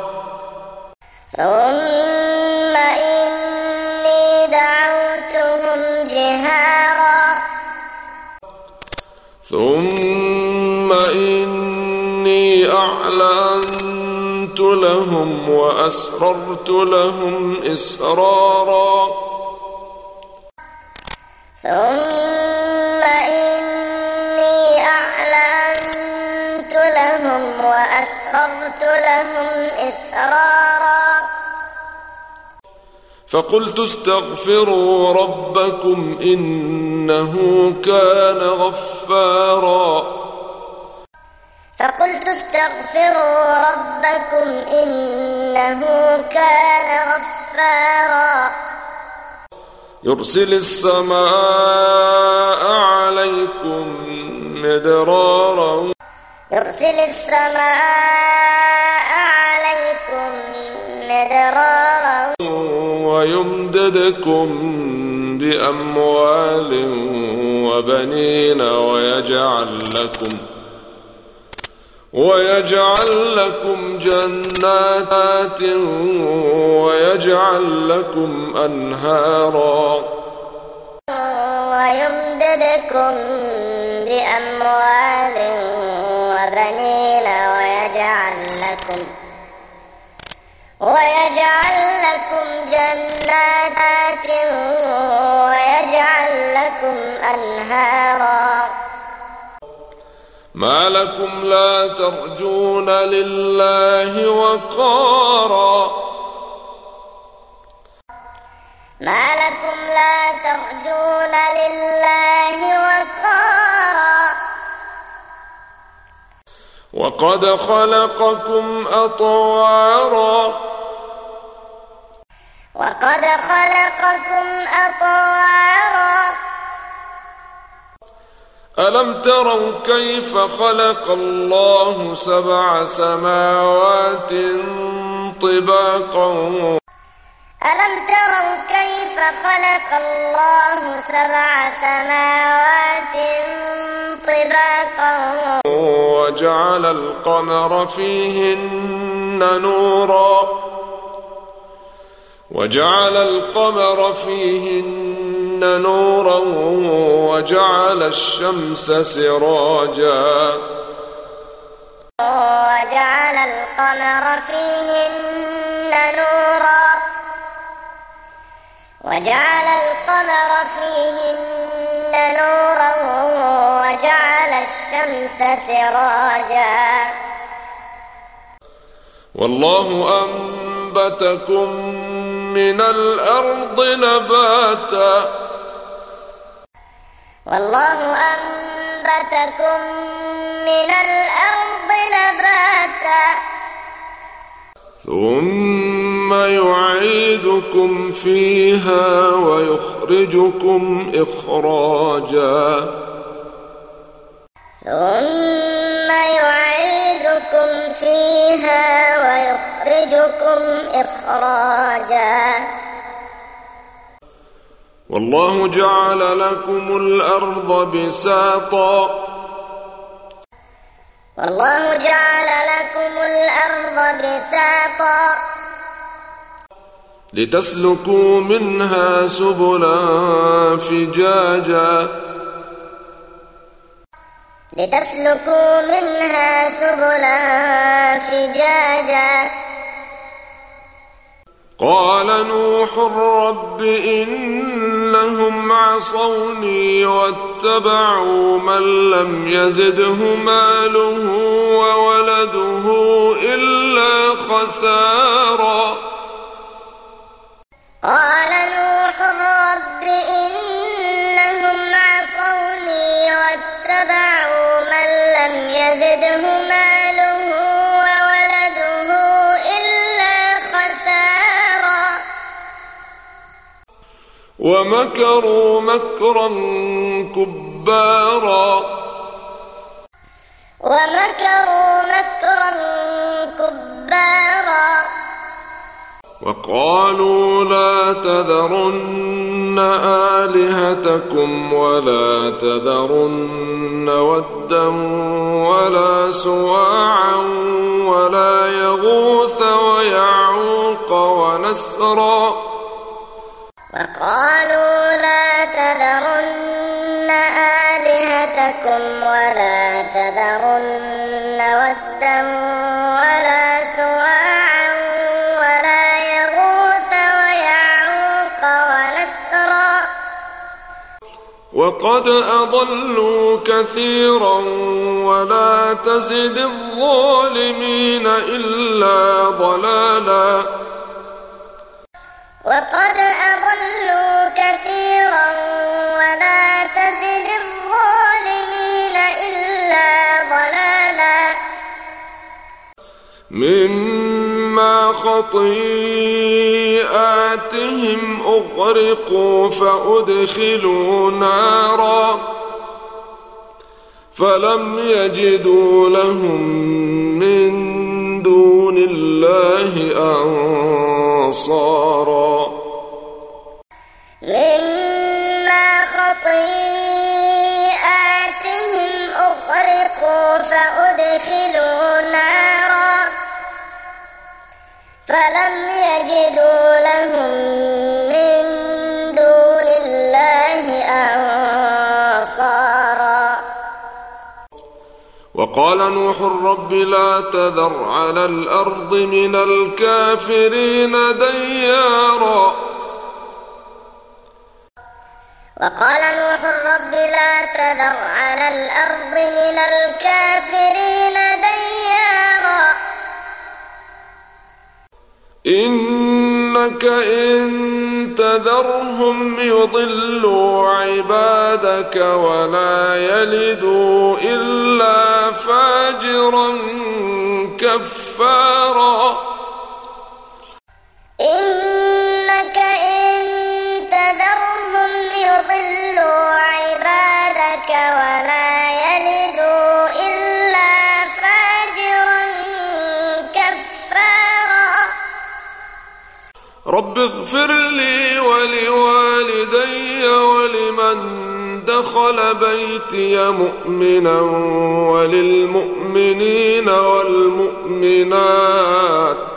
ثم إني أعلنت لهم وأسررت لهم إسرارا ثم إني أعلنت لهم وأسررت لهم إسرارا فقلت استغفروا ربكم إنه كان غفارا فقلت استغفروا ربكم إنه كان غفارا يرسل السماء عليكم مدرارا ويمددكم بأموال وبنين ويجعل لكم جنات ويجعل لكم أنهارا ويمددكم بأموال وبنين ويجعل لكم جنات ويجعل لكم أنهارا ما لكم لا ترجون لله وقارا وقد خلقكم أطوارا ألم تروا كيف خلق الله 7 سماوات طباقا ألم تروا كيف خلق الله 7 سماوات طباقا وجعل القمر فيهن نورا وجعل الشمس سراجا وجعل القمر فيهن نورا وجعل الشمس سراجا والله أنبتكم من الأرض نباتا ثم يعيدكم فيها ويخرجكم إخراجا والله جعل لكم الأرض بساطا لتسلكوا منها سبلا فجاجا قال نوح رب إنهم عصوني واتبعوا من لم يزده ماله وولده إلا خسارا قال نوح رب إنهم عصوني واتبعوا من لم يزده ماله وولده إلا خسارا ومكروا مكرا كبارا وقالوا لا تذرن آلهتكم ولا تذرن ودا ولا سواعا ولا يغوث ويعوق ونسرا وقالوا لا تذرن آلهتكم ولا تذرن ودا ولا سواعا ولا يغوث ويعوق ونسرا وقد أضلوا كثيرا ولا تزد الظالمين إلا ضلالا وقد أضلوا كثيرا ولا تزد الظالمين إلا ضلالا مما خطيئاتهم أغرقوا فأدخلوا نارا فلم يجدوا لهم من دون الله أنصارا مما خطيئاتهم أغرقوا فأدخلوا نارا فلم يجدوا لهم من دون الله أنصارا وقال نوح رب لا تذر على الأرض من الكافرين ديارا وقال نوح رب لا تذر على الأرض من الكافرين ديارا إنك إن تذرهم يضلوا عبادك ولا يلدوا إلا فاجرا كفارا إنك إن تذرهم يضلوا عبادك ولا يلدوا إلا فاجرا كفارا رب اغفر لي ولوالدي ولمن دخل بيتي مؤمنا وللمؤمنين والمؤمنات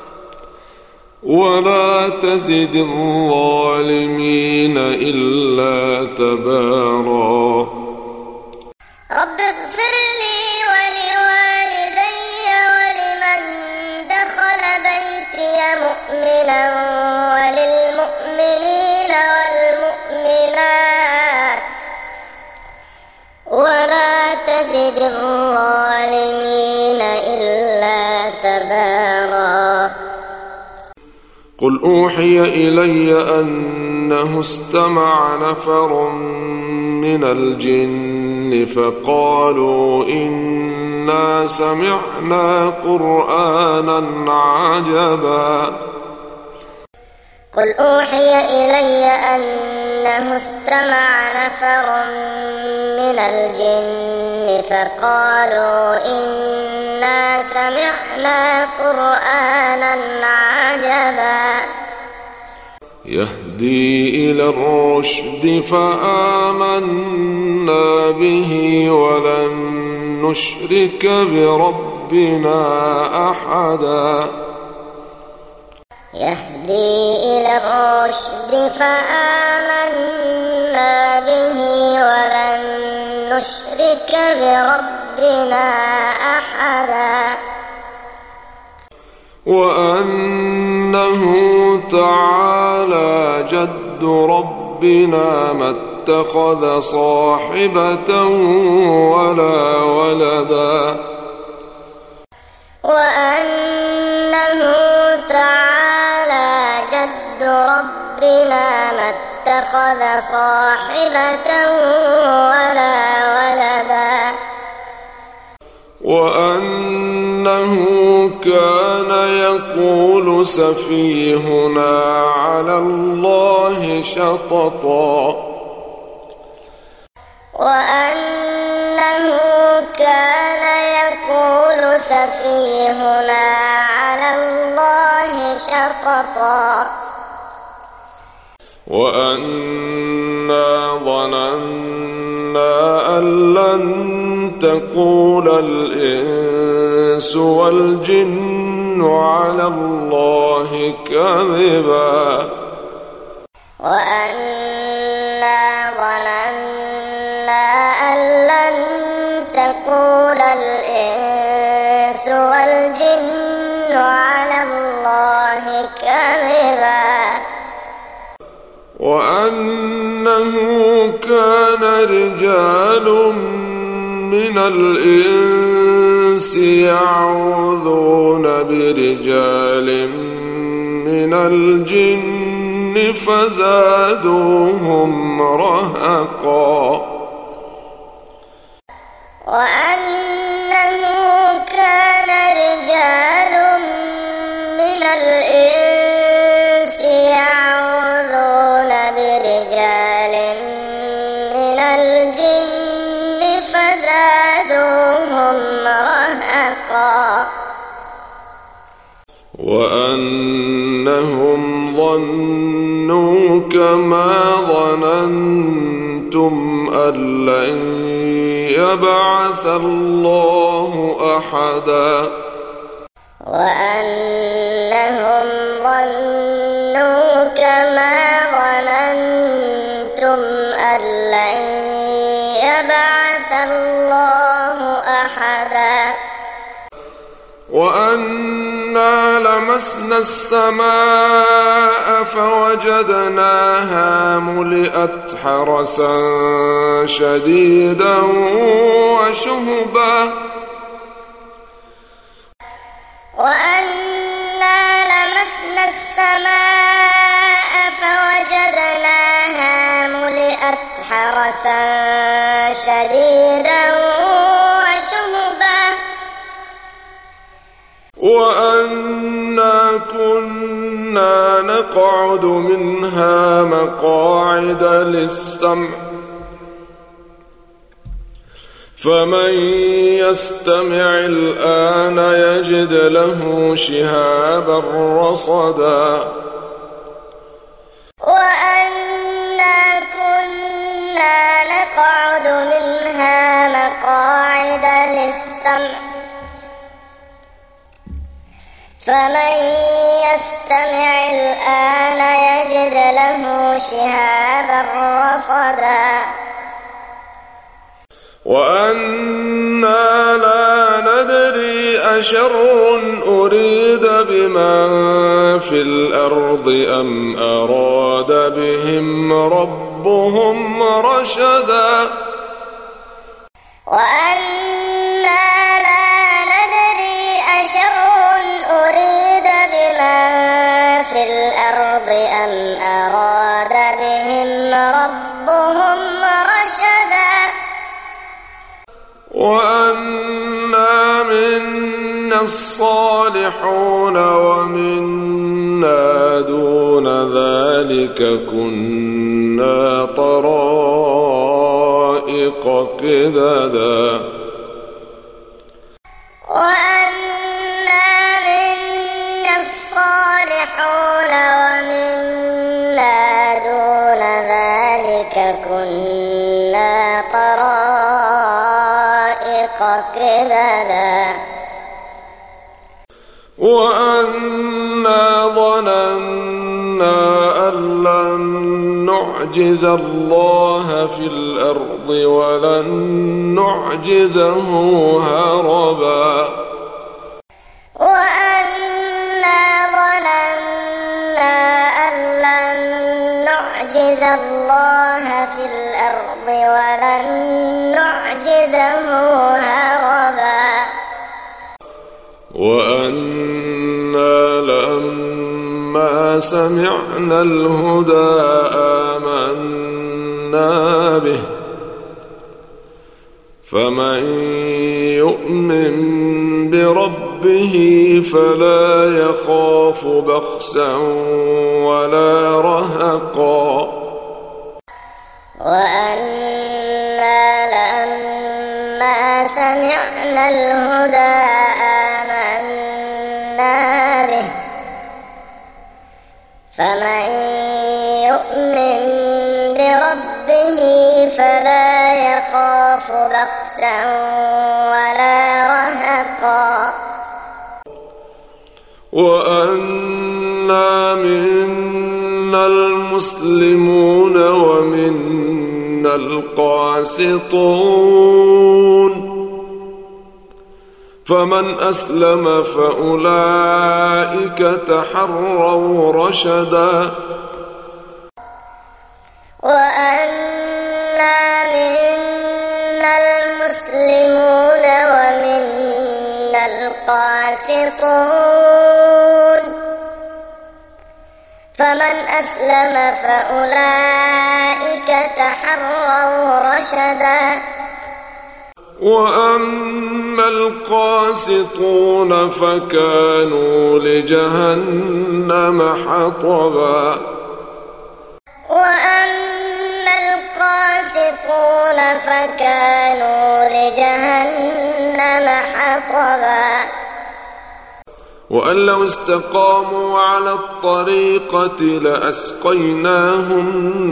ولا تزد الظالمين إلا تبارا رب اغفر لي ولوالدي ولمن دخل بيتي مؤمنا وللمؤمنين والمؤمنات ولا تزد الظالمين إلا تبارا قل أوحي إلي أنه استمع نفر من الجن فقالوا إنا سمعنا قرآنا عجبا قل أوحي إلي أنه استمع نفر من الجن فقالوا إنا سمعنا قرآنا عجبا يهدي إلى الرشد فآمنا به ولن نشرك بربنا أحدا يهدي إلى الرشد فآمنا به ولن نشرك بربنا أحدا وأنه تعالى جد ربنا ما اتخذ صاحبة ولا ولدا وأنه تعالى جد ربنا ما اتخذ صاحبة ولا ولدا وأنه كان يقول سفيهنا على الله شططا وأنه كان يقول سفيهنا على الله شططا وأنا ظننا أن لن تقول الإنس والجن على الله كذبا وأنا ظننا أن لن تقول الإنس والجن على الله كذبا وأنه كان رجال من الإنس يعوذون برجال من الجن فزادوهم رهقا وأنه كان رجال من الإنس يعوذون برجال من الجن فزادوهم رهقا وأنهم ظنوا كما ظننتم أن لن يبعث الله أحدا وأنهم ظنوا كما ظننتم أن لن يبعث الله أحدا وأنا لمسنا السماء فوجدناها ملئت حرسا شديدا وشهبا وأنا لمسنا السماء فوجدناها ملئت حرسا شديدا وشهبا وأنا كنا نقعد منها مقاعد للسمع فمن يستمع الآن يجد له شهابا رصدا مقاعد للسمع فمن يستمع الآن يجد له شهابا رصدا وأنا لا ندري أشر أريد بمن في الأرض أم أراد بهم ربهم رشدا وأنا لا ندري أشر أريد بمن في الأرض أم أراد بهم ربهم رشدا وأنا منا الصالحون ومنا دون ذلك كنا طرائق قددا وأنا منا الصالحون ومنا دون ذلك كنا طرائق قددا وأنا ظننا أن لن نعجز الله في الأرض ولن نعجزه هربا وأنا ظننا أن لن نعجز الله في الأرض ولن نعجزه هربا وأنا لما سمعنا الهدى آمنا به فمن يؤمن بربه فلا يخاف بخسا ولا رهقا وأنا لما سمعنا الهدى آمنا به فمن يؤمن بربه فلا يخاف بخسا ولا رهقا وأنا منا المسلمون ومنا القاسطون فمن أسلم فأولئك تحروا رشدا وأنا منا المسلمون ومنا القاسطون فمن أسلم فأولئك تحروا رشدا وأما القاسطون فكانوا لجهنم حطبا وأما القاسطون فكانوا لجهنم حطبا وأن لو استقاموا على الطريقة لأسقيناهم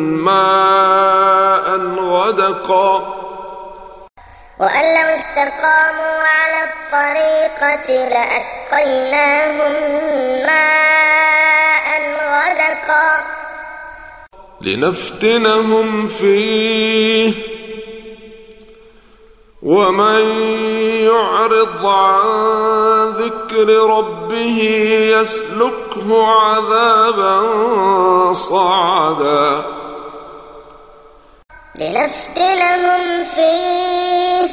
ماء غدقا وأن لو استقاموا على الطريقة لأسقيناهم ماء غدقا لنفتنهم فيه ومن يعرض عن ذكر ربه يسلكه عذابا صعدا لنفتنهم فيه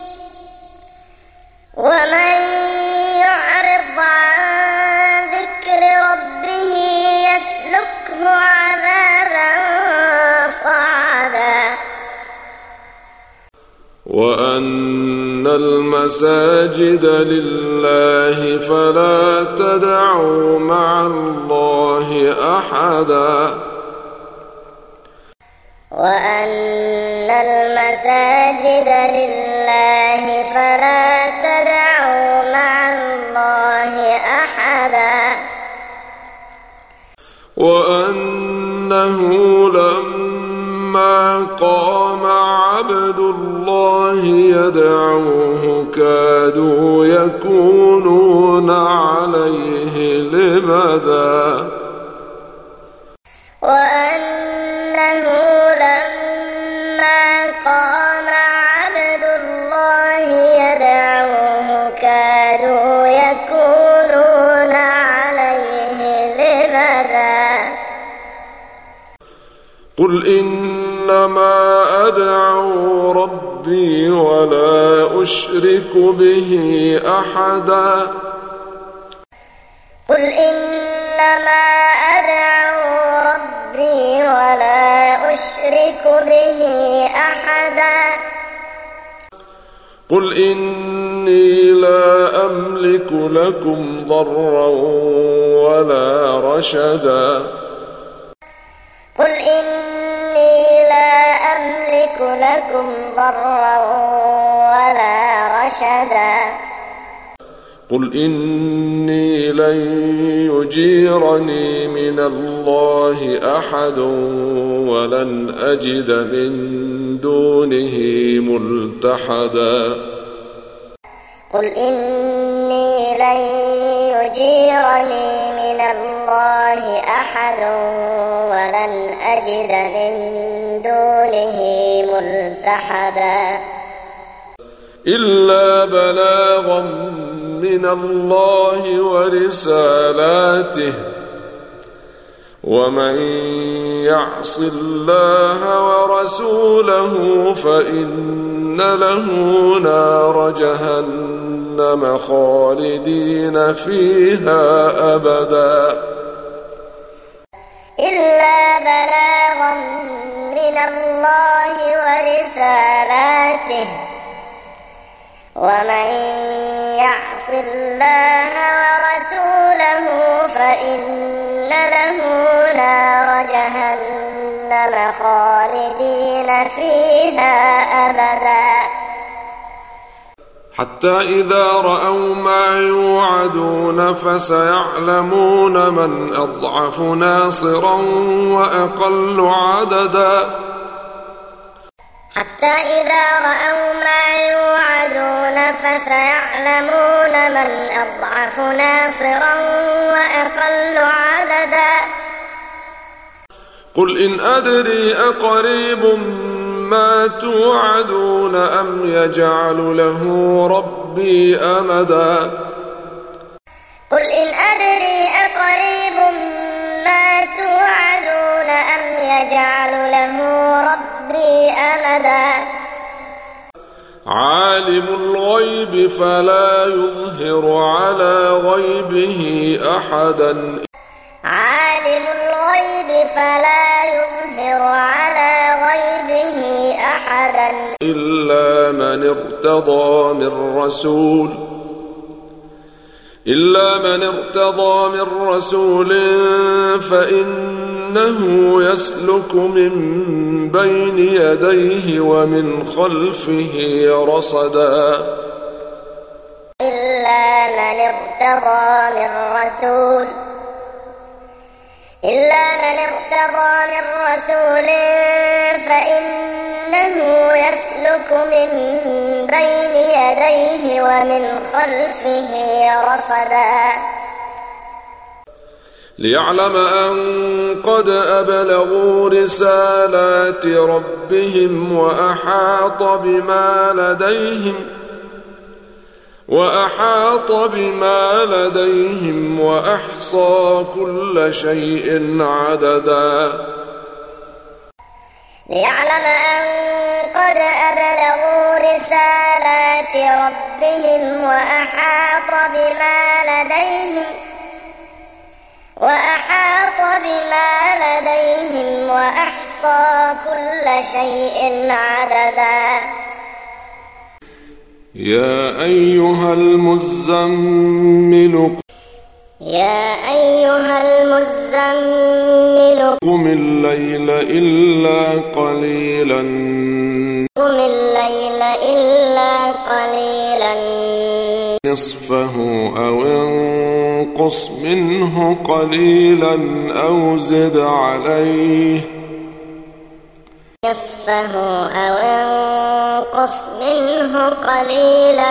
ومن يعرض عن ذكر ربه يسلكه عذابا صعدا وأن المساجد لله فلا تدعوا مع الله أحدا وأن المساجد لله فلا تدعوا مع الله أحدا وأنه لما قام عبد الله يدعوه كادوا يكونون عليه لبدا وأنه لما قام عبد الله يدعوه كادوا يكونون عليه لبدا قل إنما أدعو ربي ولا أشرك به أحدا قل إنما أدعو ربي ولا أشرك به أحدا قل إني لا أملك لكم ضرا ولا رشدا قل إني لا أملك لكم ضرا ولا رشدا قل إني لن يجيرني من الله أحد ولن أجد من دونه ملتحدا قل إني لن يجيرني من الله أحد ولن أجد من دونه ملتحدا إلا بلاغا من الله ورسالاته ومن يعص الله ورسوله فإن له نار جهنم خالدين فيها أبدا إلا بلاغا من الله ورسالاته ومن يعص الله ورسوله فإن له نار جهنم خالدين فيها أبدا حتى إذا رأوا ما يوعدون فسيعلمون من أضعف ناصرا وأقل عددا حتى إذا رأوا ما يوعدون فسيعلمون من أضعف ناصرا وأقل عددا قل إن أدري أقريب ما توعدون أم يجعل له ربي أمدا قل إن أدري أقريب ما توعدون أم يجعل له ربي أمدا عالم الغيب فلا يظهر على غيبه أحدا عالم الغيب فلا يظهر على غيبه أحدا إلا من ارتضى من رسول فإنه يسلك من بين يديه ومن خلفه رصدا إلا من ارتضى من رسول فإنه يسلك من بين يديه ومن خلفه رصدا ليعلم أن قد أبلغوا رسالات ربهم وأحاط بما لديهم وأحصى كل شيء عددا ليعلم أن قد أبلغوا رسالات ربهم وأحاط بما لديهم وأحصى كل شيء عددا يا أيها المزمل قم الليل إلا قليلا نصفه أو انقص منه قليلا أو زد عليه نصفه أو انقص منه قليلا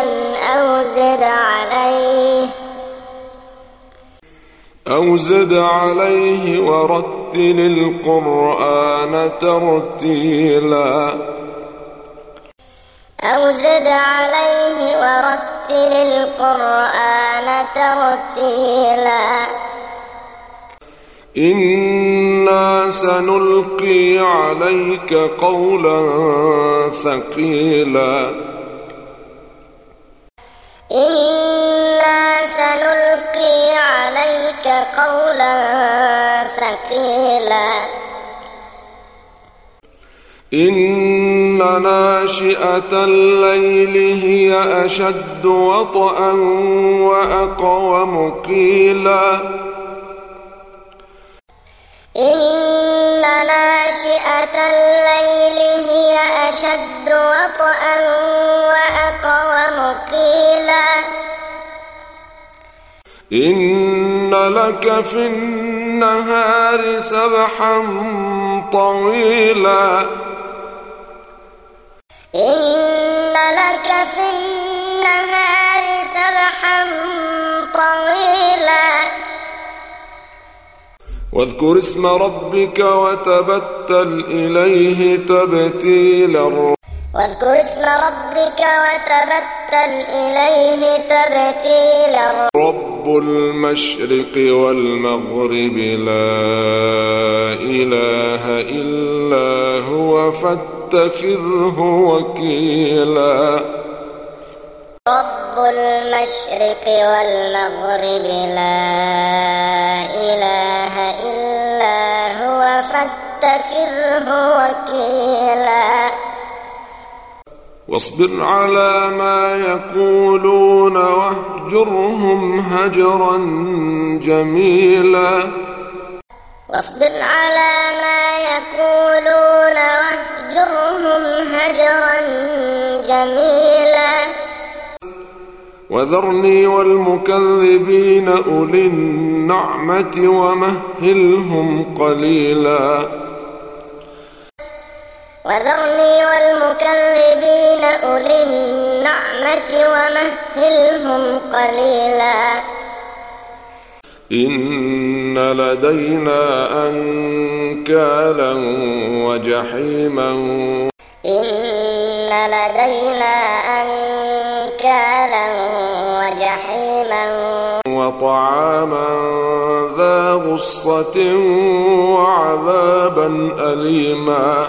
أو زد عليه ورتل القرآن ترتيلا إنا سنلقي عليك قولا ثقيلا إن ناشئة الليل هي أشد وطئا وأقوم قيلا إن لك في النهار سبحا طويلا واذكر اسم ربك وتبتل إليه تبتيلا رب المشرق والمغرب لا إله إلا هو فاتخذه وكيلا رب المشرق والمغرب لا إله إلا هو فاتخذه وكيلا واصبر على ما يقولون واهجرهم هجرا جميلا وذرني والمكذبين أولي النعمة ومهلهم قليلا إن لدينا أنكالا وجحيما وطعاما ذا غصة وعذابا أليما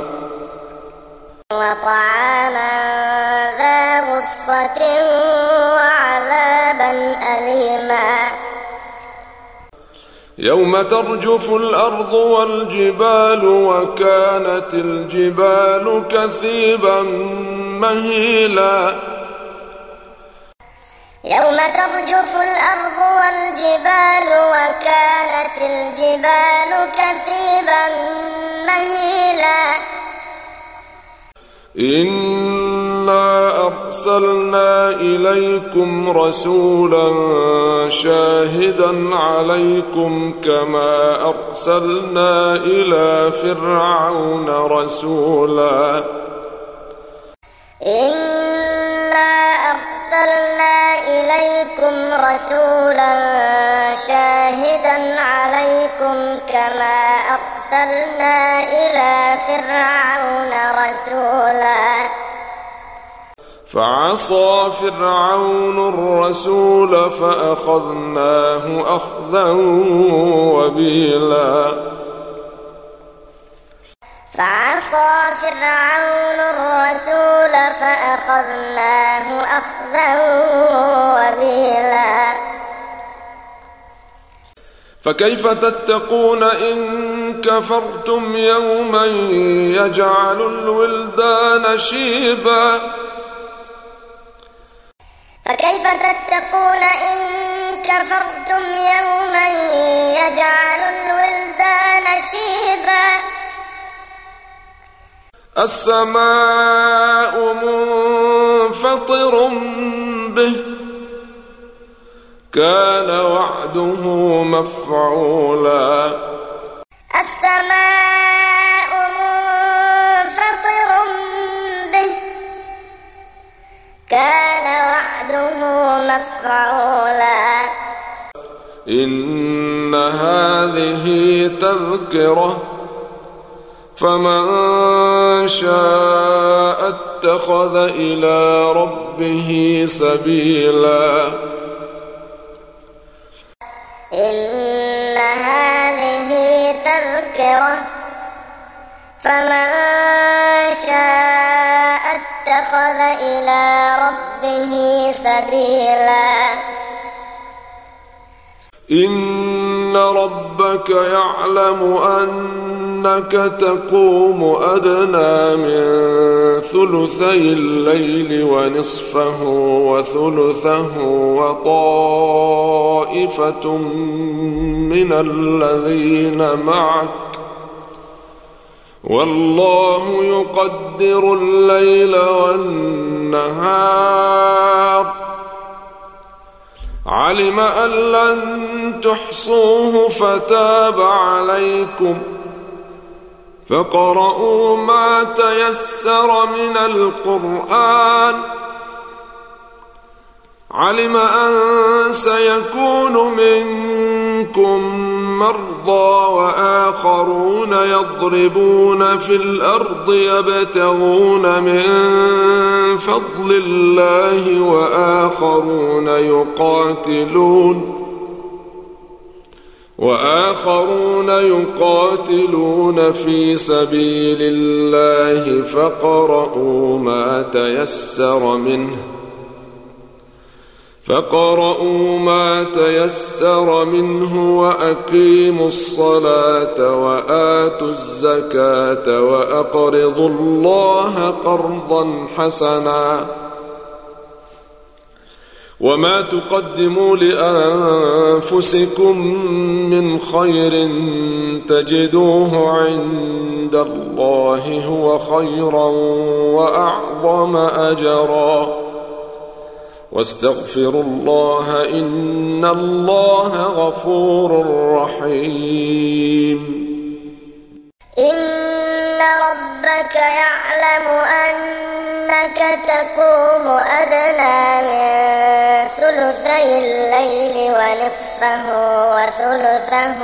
يوم ترجف الأرض والجبال وكانت الجبال كثيبا مهيلا إنا أرسلنا إليكم رسولا شاهدا عليكم كما أرسلنا إلى فرعون رسولا فعصى فرعون الرسول فأخذناه أخذا وبيلا فكيف تتقون إن كفرتم يوما يجعل الولدان شيبا السماء منفطر به كان وعده مفعولا السماء منفطر مفعولا إن هذه تذكرة فمن شاء اتخذ إلى ربه سبيلا إن هذه تذكرة فمن شاء اتخذ إلى ربه سبيلا إن ربك يعلم أنك تقوم أدنى من ثلثي الليل ونصفه وثلثه وطائفة من الذين معك والله يقدر الليل والنهار علم أن لن تحصوه فتاب عليكم فاقرؤوا ما تيسر من القرآن علم أن سيكون منكم مرضى وآخرون يضربون في الأرض يبتغون من فضل الله وآخرون يقاتلون في سبيل الله فاقرؤوا ما تيسر منه وأقيموا الصلاة وآتوا الزكاة وأقرضوا الله قرضا حسنا وما تقدموا لأنفسكم من خير تجدوه عند الله هو خيرا وأعظم أجرا واستغفروا الله إن الله غفور رحيم إن ربك يعلم أنك تقوم أدنى من ثلثي الليل ونصفه وثلثه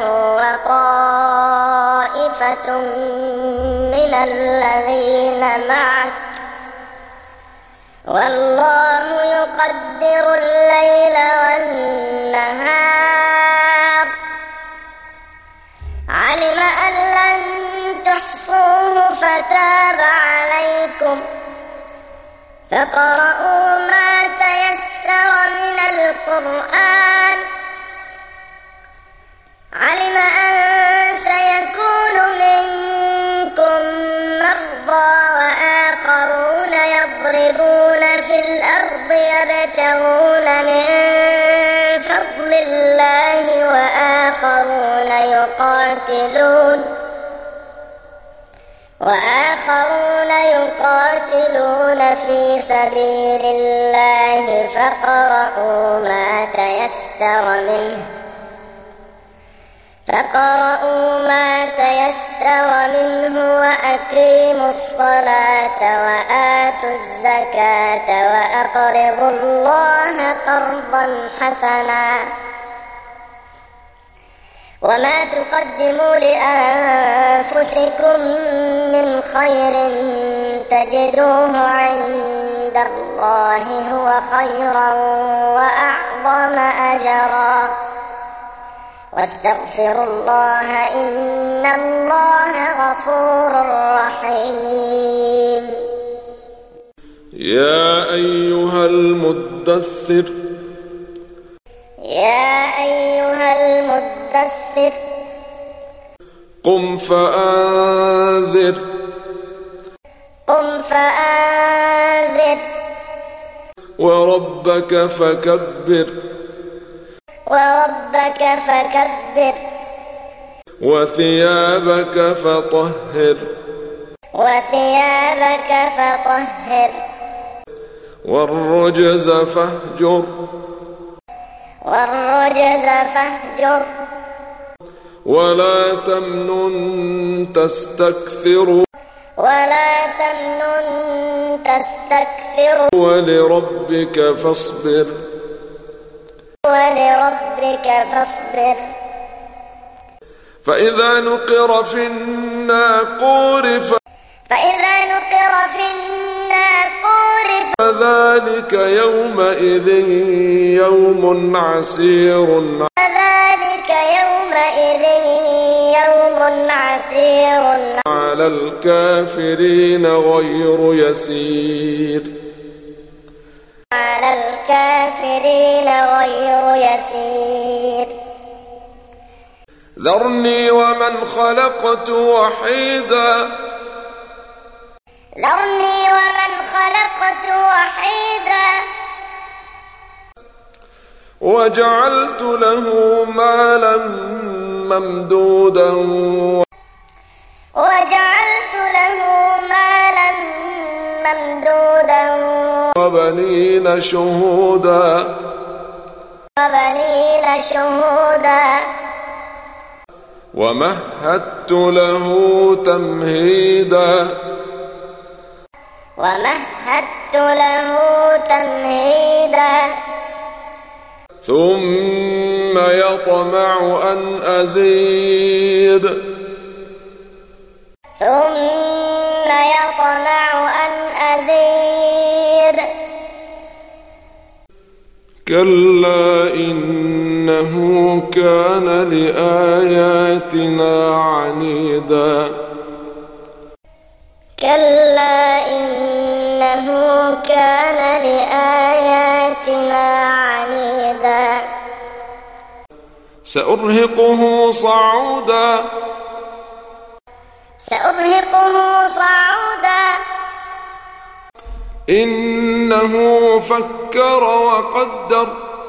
وطائفة من الذين معك والله يقدر الليل والنهار علم أن لن تحصوه فتاب عليكم فاقرؤوا ما تيسر من القرآن علم أن سيكون منكم مرضى وآخرون يضربون في الأرض يبتغون من فضل الله وآخرون يقاتلون في سبيل الله فاقرؤوا ما تيسر منه وأقيموا الصلاة وآتوا الزكاة وأقرضوا الله قرضا حسنا وما تقدموا لأنفسكم من خير تجدوه عند الله هو خيرا وأعظم أجرا واستغفروا الله إن الله غفور رحيم يا أيها المدثر قم فأنذر وربك فكبر وثيابك فطهر والرجز فاهجر ولا تمنن تستكثر ولربك فاصبر ولربك فاصبر فإذا نقر في الناقور فذلك يومئذ يوم عسير على الكافرين غير يسير ذرني ومن خلقت وحيدا وجعلت له مالا ممدودا وبنين شهودا ومهدت له تمهيدا ثم يطمع أن أزيد كلا إنه كان لآياتنا عنيدا سأرهقه صعودا إنه فكر وقدر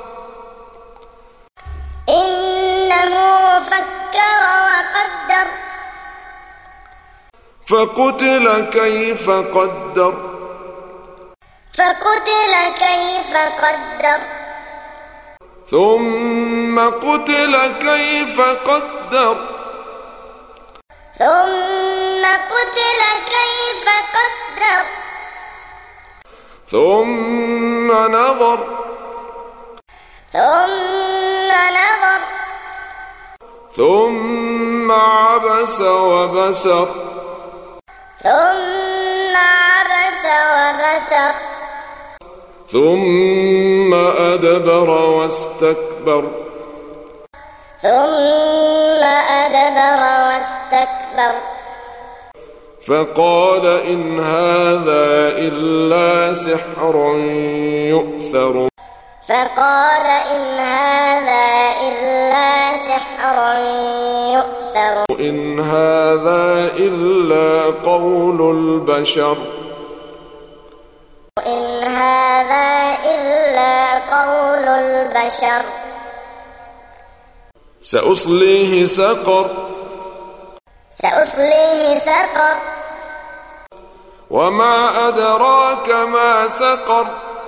فقتل كيف قدر ثم قتل كيف قدر ثم نظر ثم عبس وبسر ثم أدبر واستكبر فقال إن هذا إلا سحر يؤثر إن هذا إلا قول البشر سأصليه سقر وما أدراك ما سقر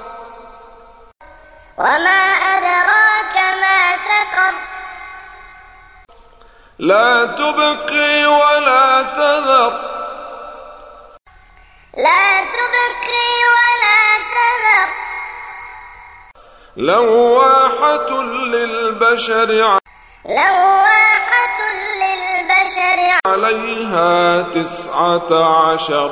لا تبقي ولا تذر لواحة للبشر عليها 19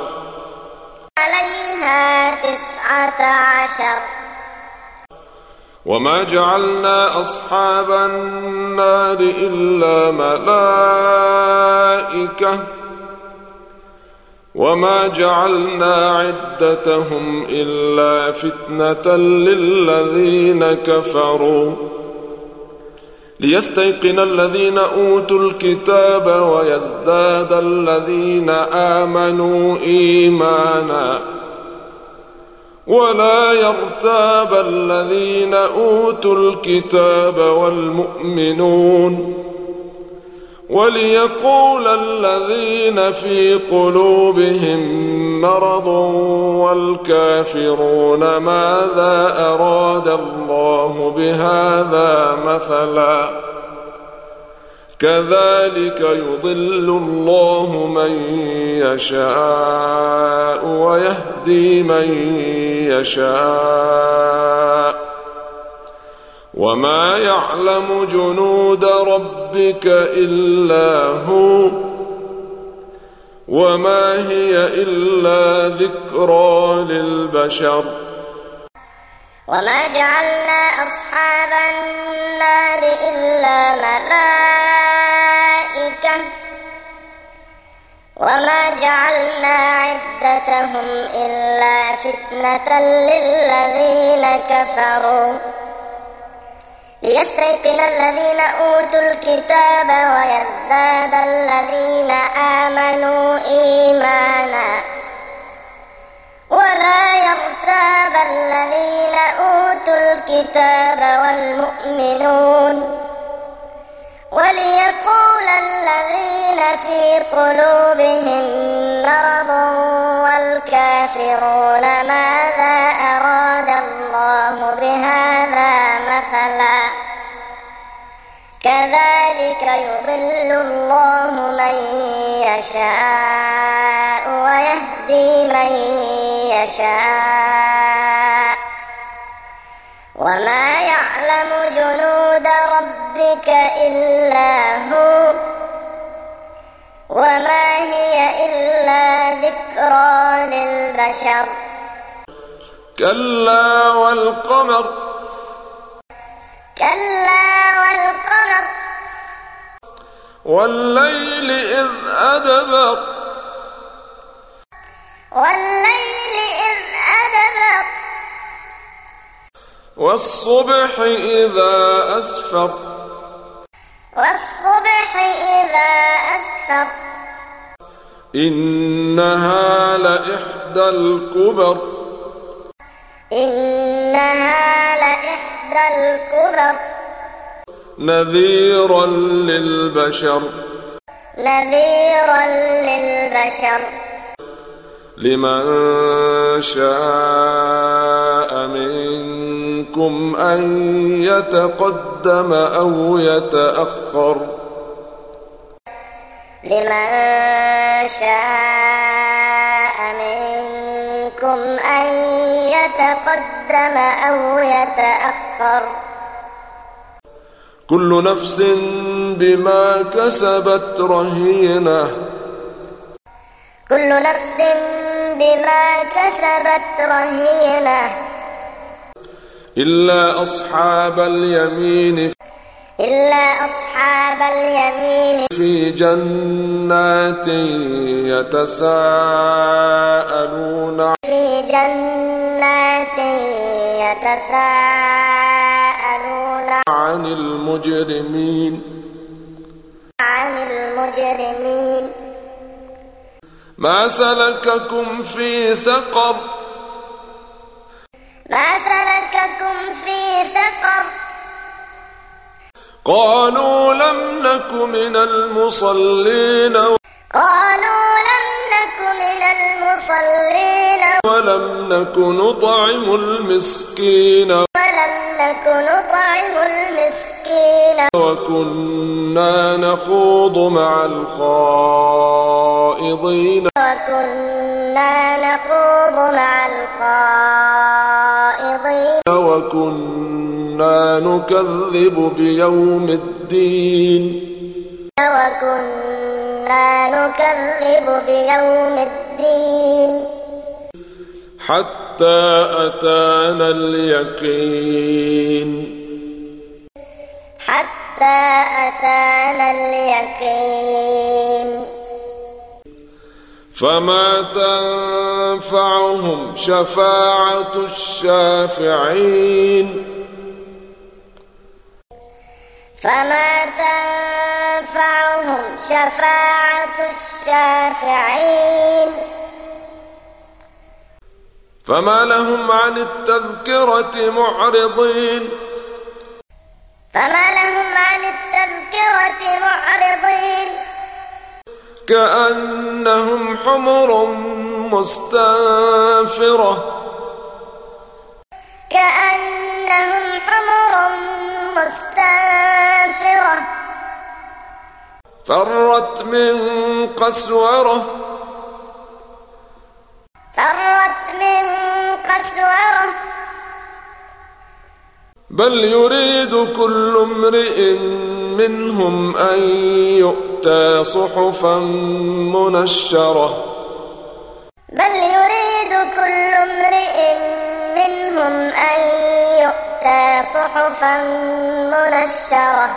وما جعلنا أصحاب النار إلا ملائكة وما جعلنا عدتهم إلا فتنة للذين كفروا ليستيقن الذين أوتوا الكتاب ويزداد الذين آمنوا إيمانا ولا يرتاب الذين أوتوا الكتاب والمؤمنون وليقول الذين في قلوبهم مرض والكافرون ماذا أراد الله بهذا مثلا كذلك يضل الله من يشاء ويهدي من يشاء وما يعلم جنود ربك إلا هو وما هي إلا ذكرى للبشر وما جعلنا أصحاب النار إلا ملائكة وما جعلنا عدتهم إلا فتنة للذين كفروا ليستيقن الذين أوتوا الكتاب ويزداد الذين آمنوا إيمانا ولا يرتاب الذين أوتوا الكتاب والمؤمنون وليقول الذين في قلوبهم مرض والكافرون ماذا أراد الله بهذا مثلا كذلك يضل الله من يشاء ويهدي من يشاء وما يعلم جنود ربك إلا هو وما هي إلا ذكرى للبشر كلا والقمر والليل إذ أدبر والصبح إذا أسفر إنها لإحدى الكبر نذيرا للبشر لمن شاء منكم أن يتقدم أو يتأخر كل نفس بما كسبت رهينة إلا أصحاب اليمين في جنات يتساءلون عن المجرمين ما سلككم في سقر قالوا لم نك من المصلين ولم نك نطعم المسكين وكنا نخوض مع الخائضين وكنا نكذب بيوم الدين حتى أتانا اليقين فما تنفعهم شفاعة الشافعين فما لهم عن التذكرة معرضين كأنهم حمر مستنفرة فرت من قسورة بل يريد كل امرئ منهم أن يؤتى صحفا منشرة بل يريد كل امرئ منهم أن يؤتى صحفا منشرة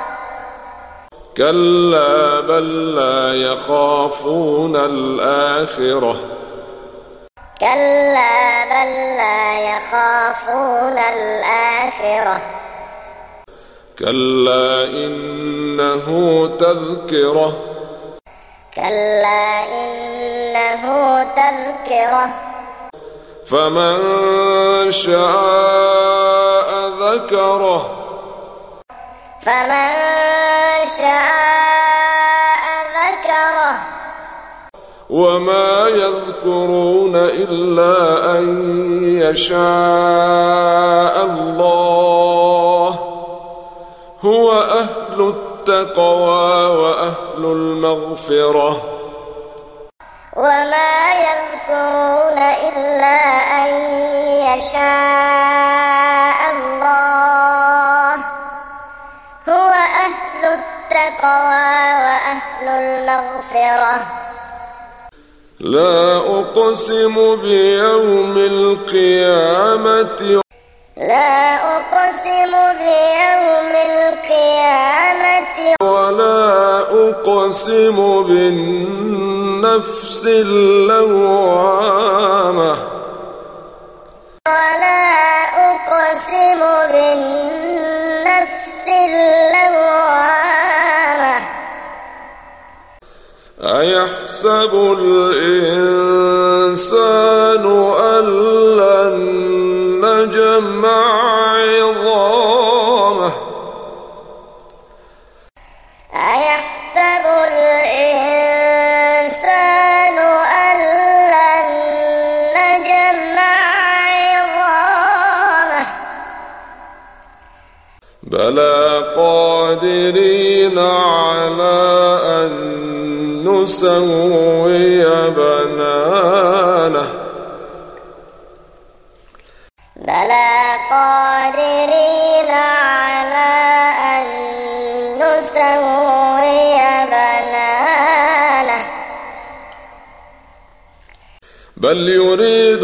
كلا بل لا يخافون الآخرة كلا بل لا يخافون الآخرة كلا إنه تذكرة كلا إنه تذكرة فمن شاء ذكره فمن شاء ذكره وما يذكرون إلا أن يشاء الله هو أهل التقوى وأهل المغفرة وما يذكرون إلا أن يشاء الله هو أهل التقوى وأهل المغفرة لا أقسم بيوم القيامة لا أقسم بيوم القيامة ولا أقسم بالنفس اللوامة ولا أقسم بالنفس اللوامة أيحسب الإنسان أن لن نجمع عظامه أيحسب الإنسان أن لن نجمع عظامه بلى قادرين على أن نسوي بنانه بلى قادرين على أن نسوي بنانه بل يريد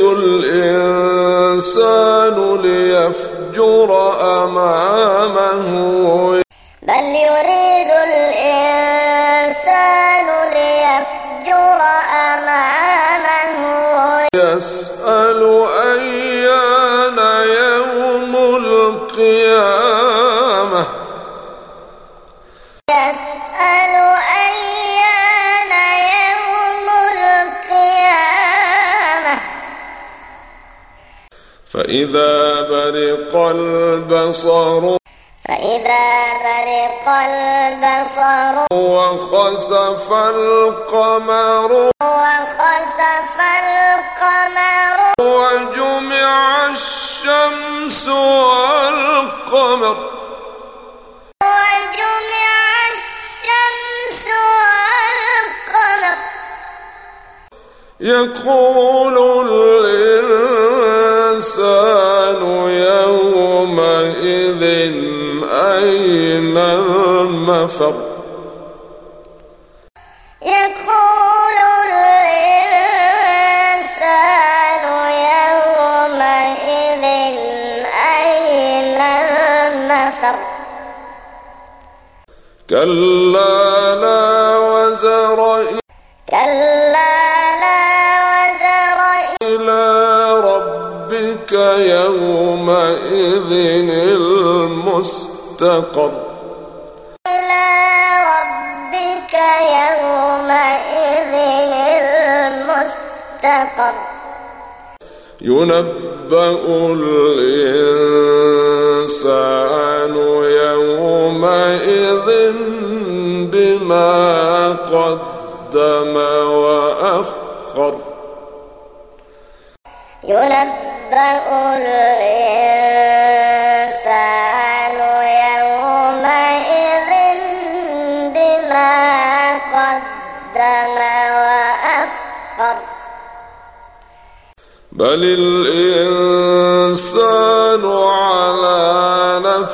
الإنسان ليفجر أمامه بل يريد الإنسان ليفجر أمامه يسأل أيان يوم القيامة يسأل أيان يوم القيامة فإذا برق البصر فإذا برق البصر وخسف القمر وخسف القمر وجمع الشمس والقمر وجمع الشمس والقمر يقول الإنسان يومئذ أين المفر يقول الإنسان يومئذ أين المفر كلا لا وزر كلا لا وزر إلى ربك يومئذ المستقر إلى ربك يومئذ المستقر ينبأ الإنسان يومئذ بما قدم وأخر ينبأ الإنسان يومئذ بما قدم وأخر بل الإنسان على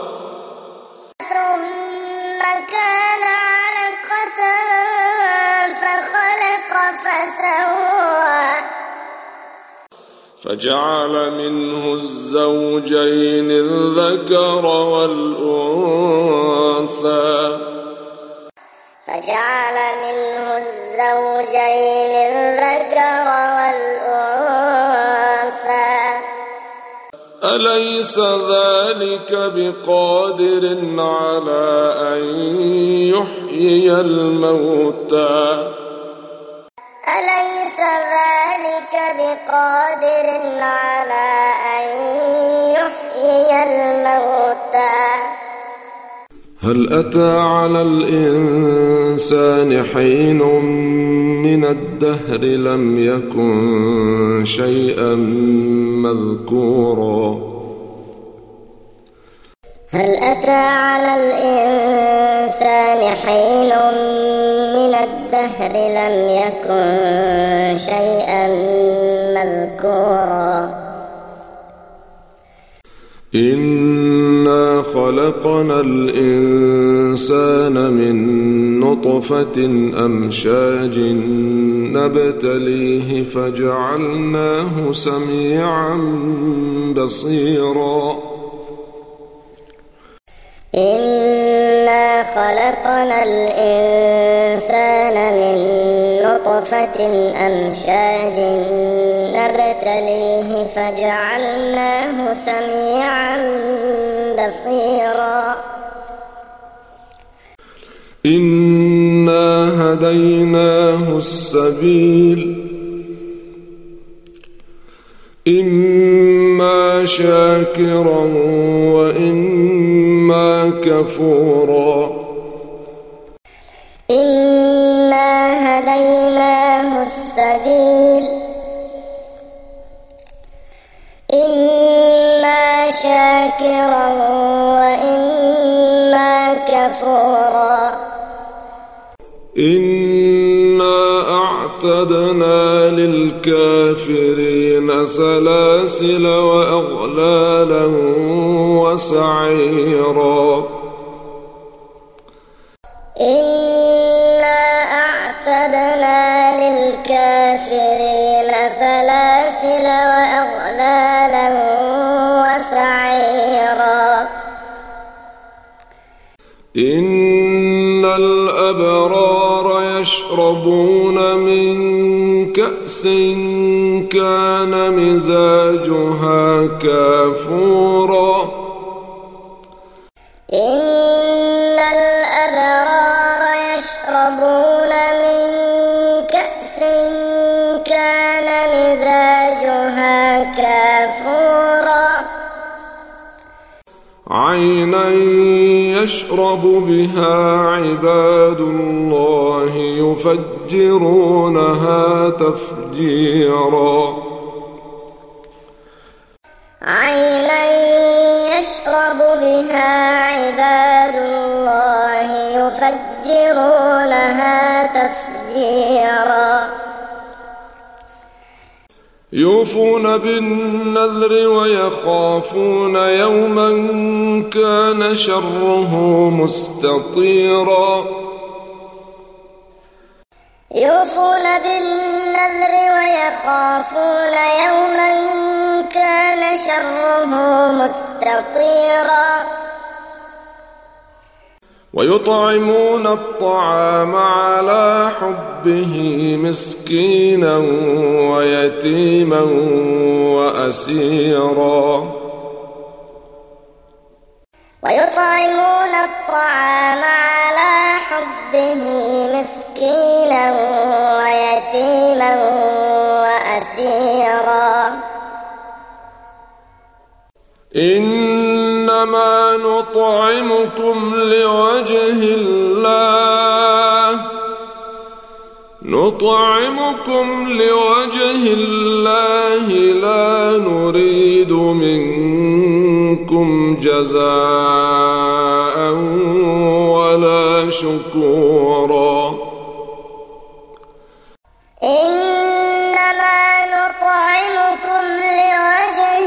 ثم كان علقة فخلق فسوى فجعل منه الزوجين الذكر والأنثى فجعل منه الزوجين الذكر والأنثى أليس ذلك بقادر على أن يحيي الموتى أليس ذلك بقادر على أن يحيي الموتى هل أتى على الإنسان حين من الدهر لم يكن شيئا مذكورا هل أتى على الإنسان حين من الدهر لم يكن شيئا مذكورا إنا خلقنا الإنسان من نطفة أمشاج نبتليه فجعلناه سميعا بصيرا إنا خلقنا الإنسان من نطفة أمشاج نبتليه فجعلناه سميعا بصيرا إنا هديناه السبيل إما شاكرا وإما كفورا إنا هديناه السبيل إما شاكرا وإما كفورا إنا أعتدنا للكافرين سلاسل وأغلالا وسعيرا إنا أعتدنا للكافرين سلاسل وأغلالا وسعيرا إن الأبرار يشربون من كأس كان مزاجها كافورا إن الأبرار يشربون من كأس كان مزاجها كافورا عينا يشرب بها عباد الله يفجرونها تفجيرا عينا يشرب بها عباد الله يفجرونها تفجيرا يوفون بالنذر ويخافون يوما كان شره مستطيرا يوفون بالنذر ويخافون يوما كان شره مستطيرا ويطعمون الطعام على حبه مسكينا ويتيما وأسيرا ويطعمون الطعام على حبه مسكينا ويتيما وأسيرا إنما نطعمكم لوجه الله لا نريد منكم جزاء ولا شكورا إنما نطعمكم لوجه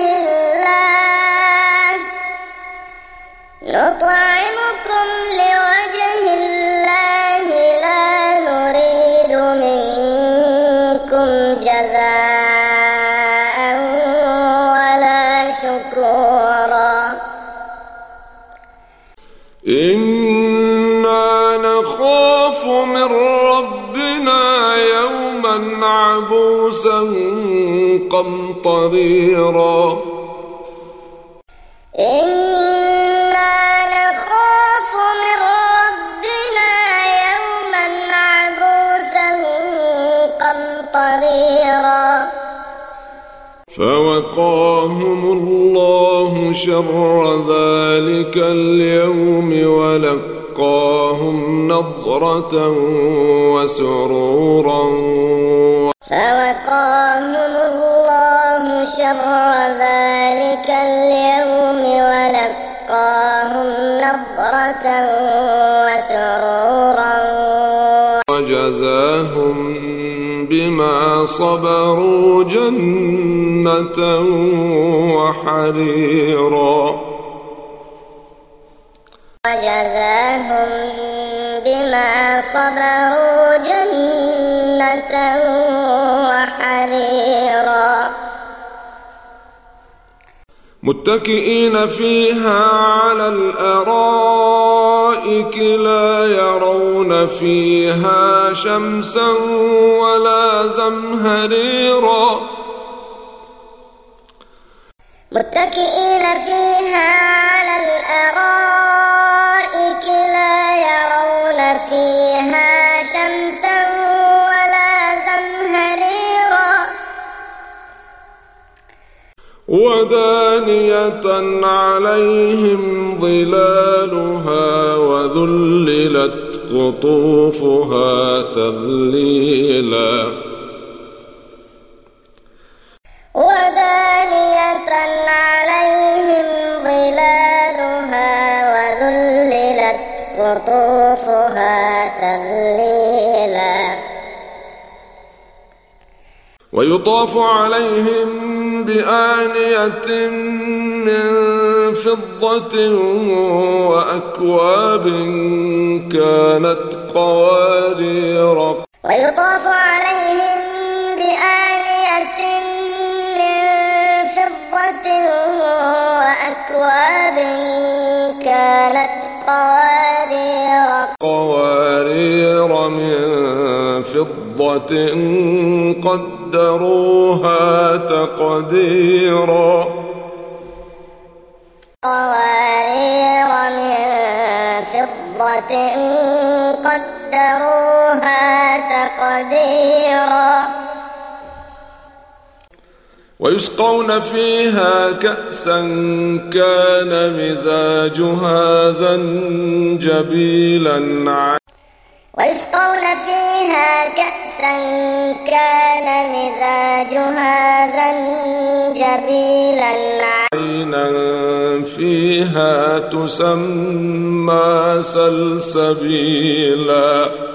الله لا نريد منكم جزاء عبوسا قمطريرا إنا نخاف من ربنا يوما عبوسا قمطريرا فوقاهم الله شر ذلك اليوم ولقاهم نضرة وسرورا فوقاهم الله شر ذلك اليوم ولقاهم نضرة وسرورا وجزاهم بما صبروا جنة وحريرا وجزاهم بما صبروا جنة وحريرا متكئين فيها على الأرائك لا يرون فيها شمسا ولا زمهريرا متكئين فيها على الأرائك لا يرون فيها شمسا ولا زمهريرا ودانية عليهم ظلالها وذللت قطوفها تذليلا ودانية عليهم ظلالها وذللت قطوفها تذليلا ويطاف عليهم بآنية من فضة وأكواب كانت قوارير ويطاف عليهم بآنية من فضة وأكواب كانت قوارير من فضة قدروها تقديرا قوارير من فضة قدروها تقديرا ويسقون فيها كأسا كان مزاجها زنجبيلا ويسقون فيها كأسا كان مزاجها زنجبيلا عينا فيها تسمى سلسبيلا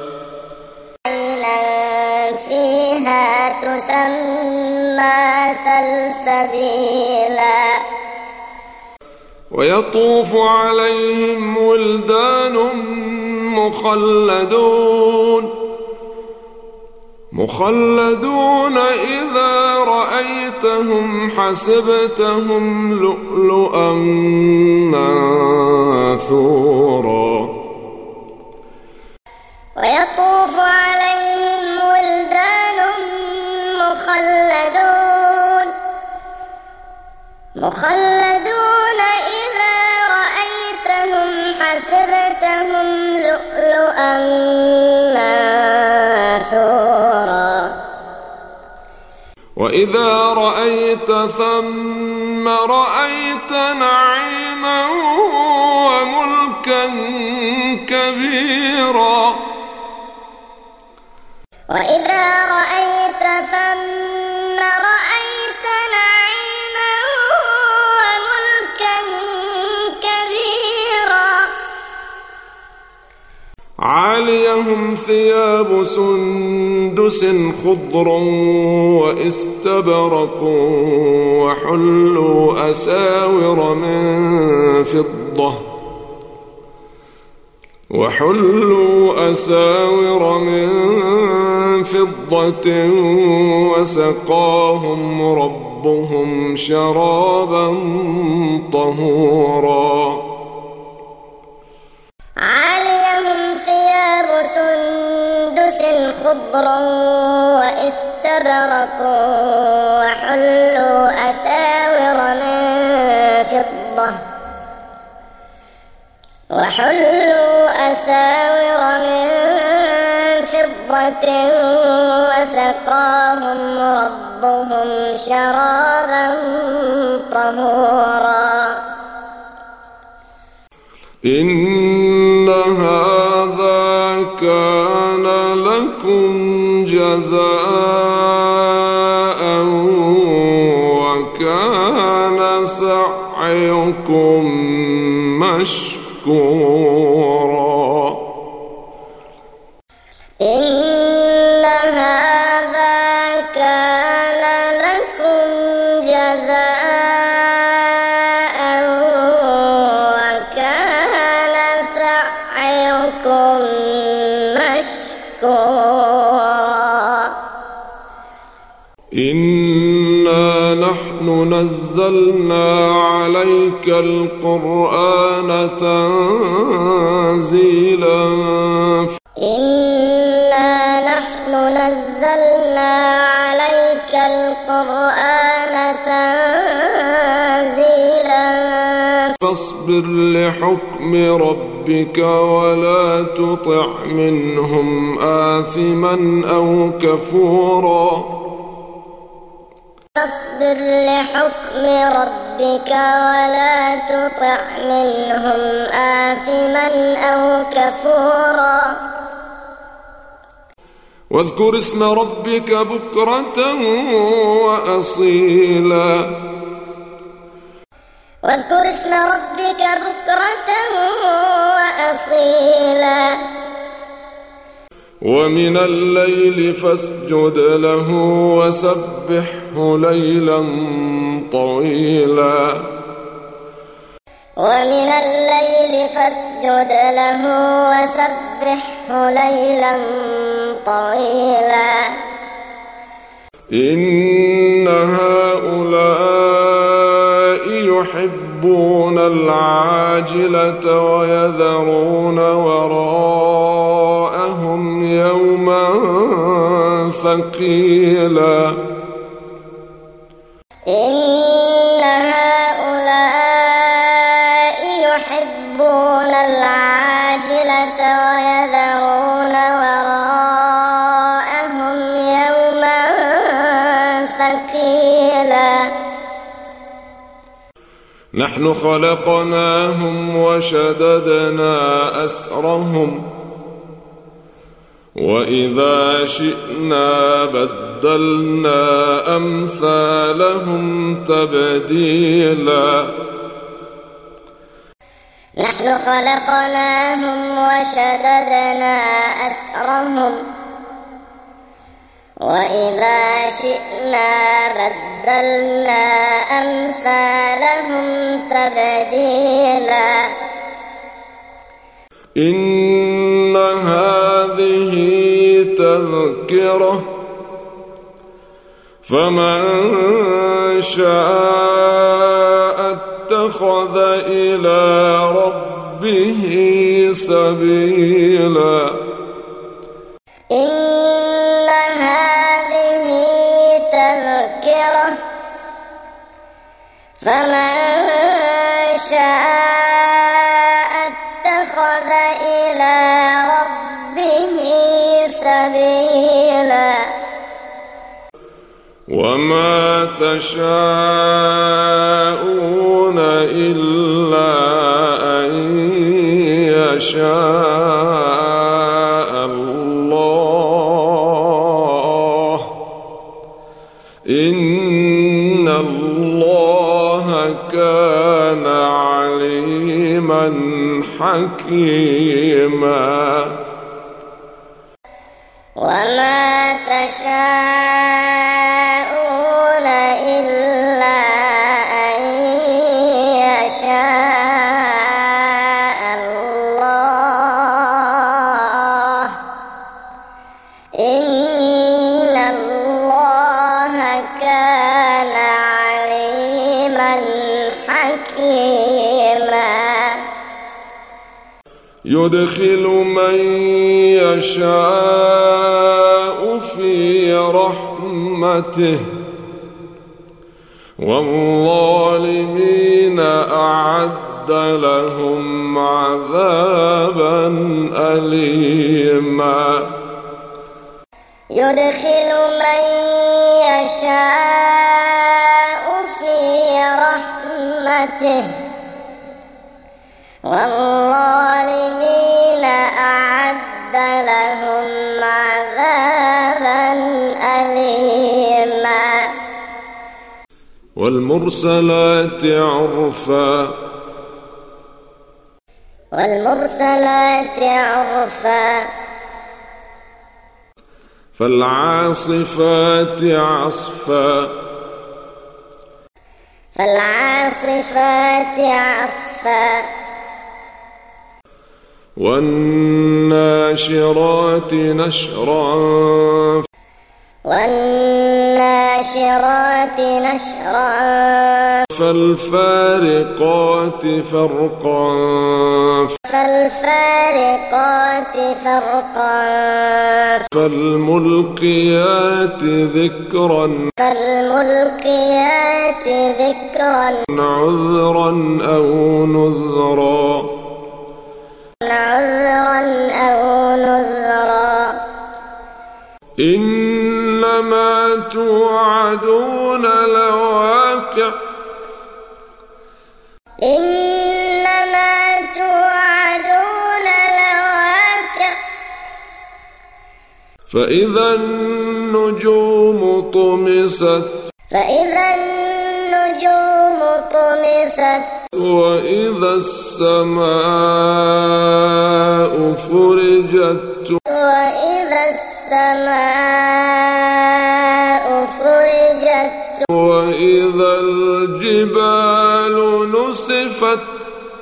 عينا فيها تسمى سلسبيلا ويطوف عليهم ولدان مخلدون إذا رأيتهم حسبتهم لؤلؤا منثورا ويطوف عليهم ولدان مخلدون إذا رأيتهم حسبتهم لؤلؤا منثورا وإذا رأيت ثم رأيت نعيما وملكا كبيرا وإذا رأيت ثم رأيت نعيما وملكا كبيرا عاليهم ثياب سندس خضر واستبرق وحلوا أساور من فضة وسقاهم ربهم شرابا طهورا عاليهم ثياب سندس خضر واستبرق واستبرقوا وحلوا أساور من فضة وسقاهم ربهم شرابا طهورا إن هذا كان لكم جزاء وكان سعيكم مشكورا إن هذا كان لكم جزاء وكان سعيكم مشكورا إنا نحن نزلنا عليك القرآن تنزيلا إنا نحن نزلنا عليك القرآن تنزيلا فاصبر لحكم ربك ولا تطع منهم آثما أو كفورا فاصبر لحكم ربك ولا تطع منهم آثما أو كفورا واذكر اسم ربك بكرة وأصيلا واذكر اسم ربك بكرة وأصيلا ومن الليل فاسجد له وسبحه ليلا طويلا ومن الليل فاسجد له وسبحه ليلا طويلا إن هؤلاء يحبون العاجلة ويذرون وراءهم يوما ثقيلا إن هؤلاء يحبون العاجلة ويذرون وراءهم يوما ثقيلا نحن خلقناهم وشددنا أسرهم وإذا شئنا بدلنا أمثالهم تبديلا نحن خلقناهم وشددنا أسرهم وإذا شئنا بدلنا أمثالهم تبديلا إن هذه تذكرة فمن شاء اتخذ إلى ربه سبيلا إن هذه تذكرة فمن شاء اتخذ إلى ربه سبيلا وما تشاءون إلا أن يشاء الله إن الله كان عليما حكيما وما تشاءون إلا أن يشاء الله إن الله كان عليما حكيما يدخل من يشاء في رحمته والظالمين أعد لهم عذابا أليما يدخل من يشاء في رحمته والظالمين أعد لهم عذابا أليما والمرسلات عرفا والمرسلات عرفا فالعاصفات عصفا فالعاصفات عصفا والناشرات نشرا والناشرات نشرا فالفارقات فرقا فالفارقات فرقا فالملقيات ذكرا فالملقيات ذكرا عذرا أو نذرا عذرا أو نذرا إنما توعدون لواقع إنما توعدون لواقع فإذا النجوم طمست فإذا النجوم طمست وإذا السماء فرجت وإذا السماء فرجت وإذا الجبال نسفت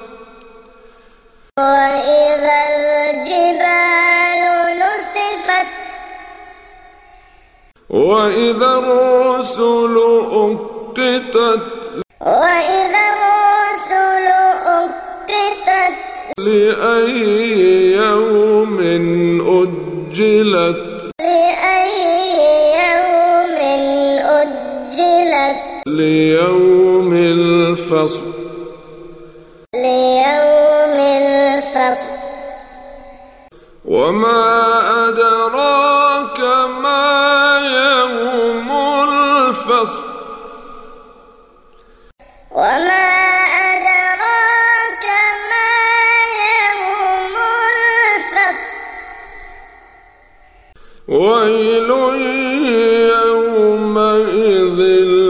وإذا الجبال نسفت وإذا الرسل أقتت وإذا الرسل أقتت لأي يوم أجلت لأي يوم أجلت ليوم الفصل ليوم الفصل وما أدراك ما يوم الفصل وما أدراك ما يوم الفصل ويل يومئذ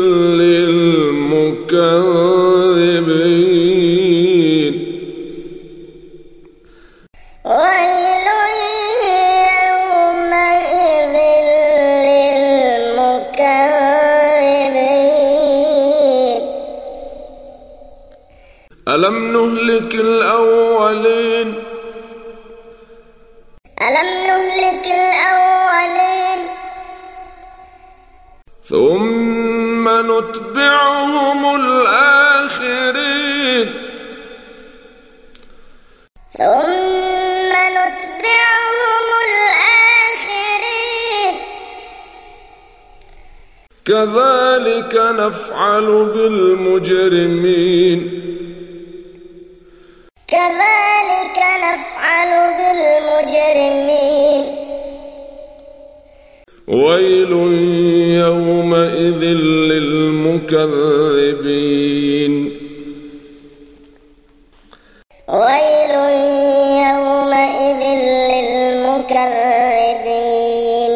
للمكذبين ويل يومئذ للمكذبين ألم نهلك الأولين ألم نهلك الأولين ثم نتبعهم الآخرين ثم نتبعهم الآخرين كذلك نفعل بالمجرمين كذلك نفعل بالمجرمين ويل يومئذ للمكذبين ويل يومئذ للمكذبين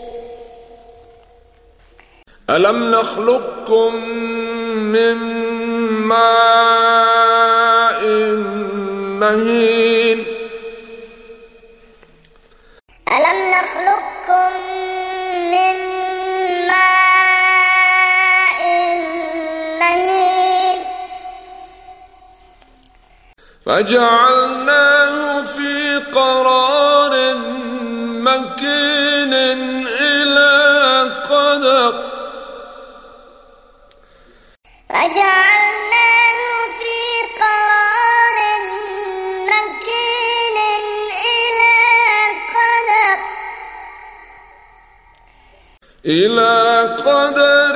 ألم نخلقكم من ماء مهين ألم نخلقكم من ماء مهين فجعلناه في قرار مكين إلى قدر فجعلناه في قرار مكين إلى قدر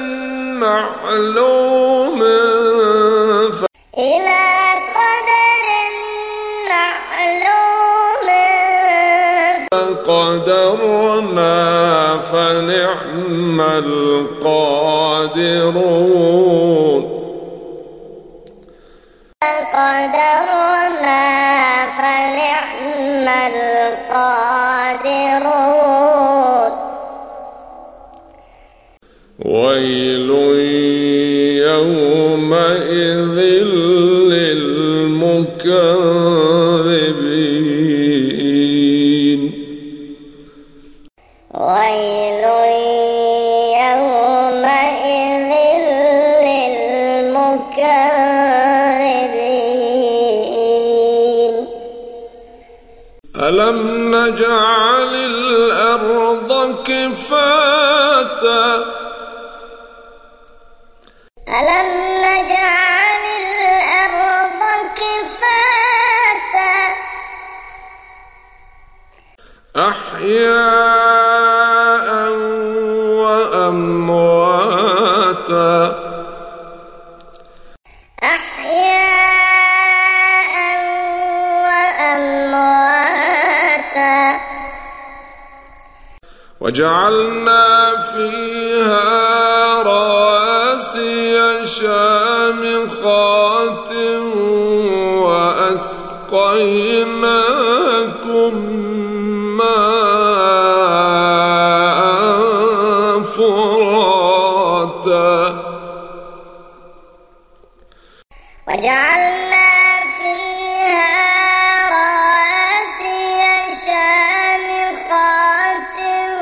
معلوم إلى قدر معلوم فقدرنا فنعم القادرون فقدرنا فنعم القادرون ويل يومئذ للمكذبين ويل يومئذ للمكذبين ألم نجعل الأرض كفاتا ألم نجعل الأرض كفاتا أحياء وأمواتا أحياء وأمواتا وجعلنا فيها رواسي شامخات وأسقيناكم ماء فراتا وجعلنا فيها رواسي شامخات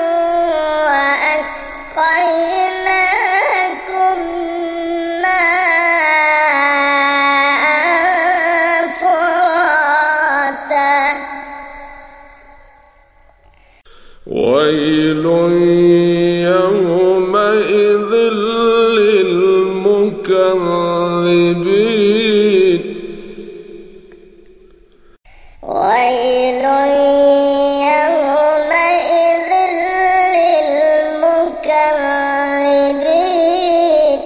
وأسقيناكم ماء فراتا ويل يومئذ للمكذبين ويل يومئذ للمكذبين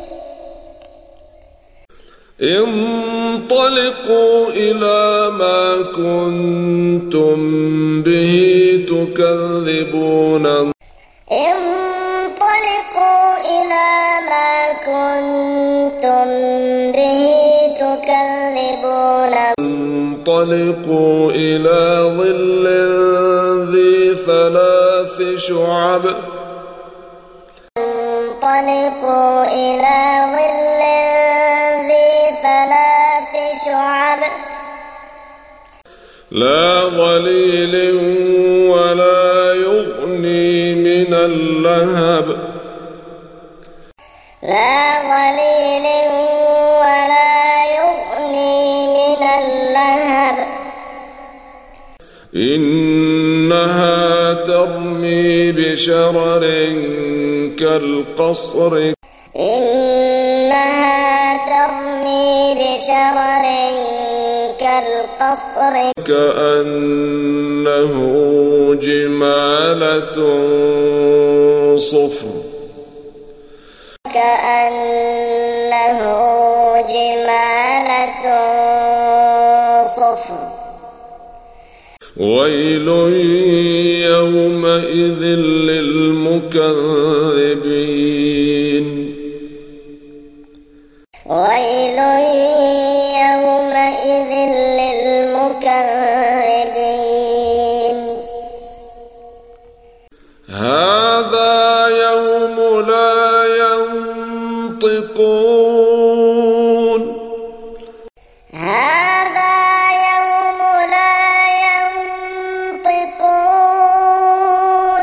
انطلقوا إلى ما كنتم به تكذبون انطلقوا إلى ما كنتم به تكذبون انطلقوا إلى ظل ذي ثلاث شعب انطلقوا إلى ظل ذي ثلاث شعب لا ظليل ولا يغني من اللهب لا ظليل ولا يغني من اللهب إنها ترمي بشرر كالقصر إنها ترمي بشرر كالقصر كأنه جمالة صفر كأنه جمالة صفر ويل يومئذ للمكذبين ويل يومئذ للمكذبين هذا يوم لا ينطقون هذا يوم لا ينطقون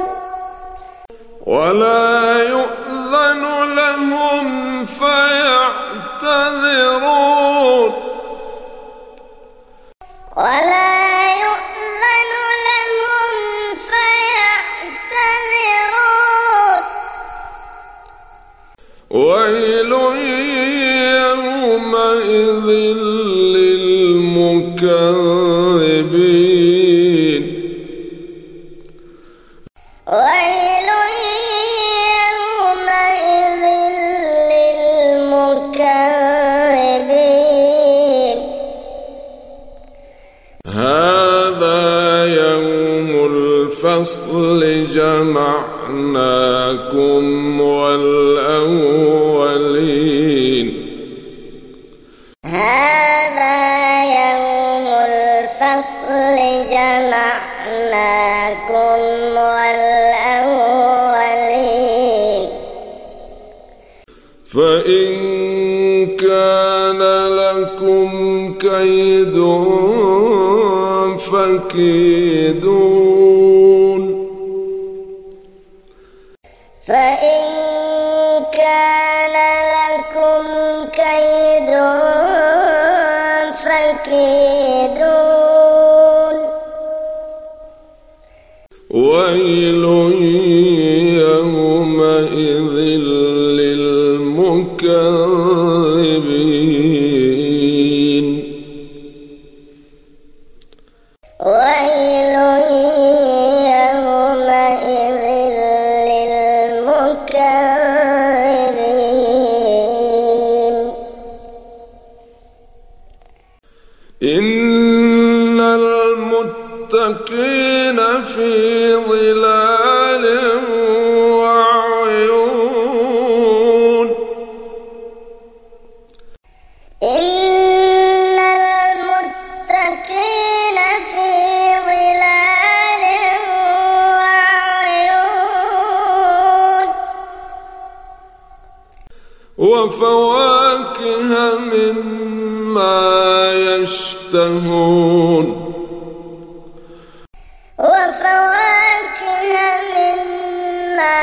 ولا يؤذن لهم فيعتذرون ولا يؤذن لهم فيعتذرون ويل يومئذ للمكذبين ويل الفصل جمعناكم والأولين هذا يوم الفصل جمعناكم والأولين فإن كان لكم كيد فكيدون فإن كان لكم كيد فكيدون ويل يومئذ للمكذبين ويل يومئذ للمكذبين إن المتقين في ظلال وعيون إن المتقين في ظلال وعيون وفواكه مما يشتهون وفواكه مما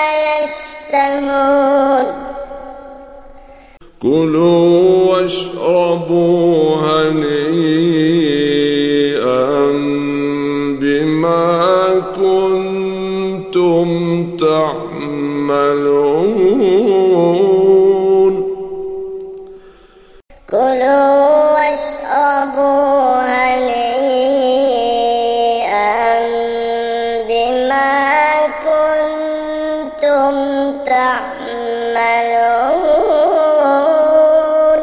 يشتهون كلوا واشربوا هنيئا بما كنتم تعملون كلوا واشربوا هنيئا بما كنتم تعملون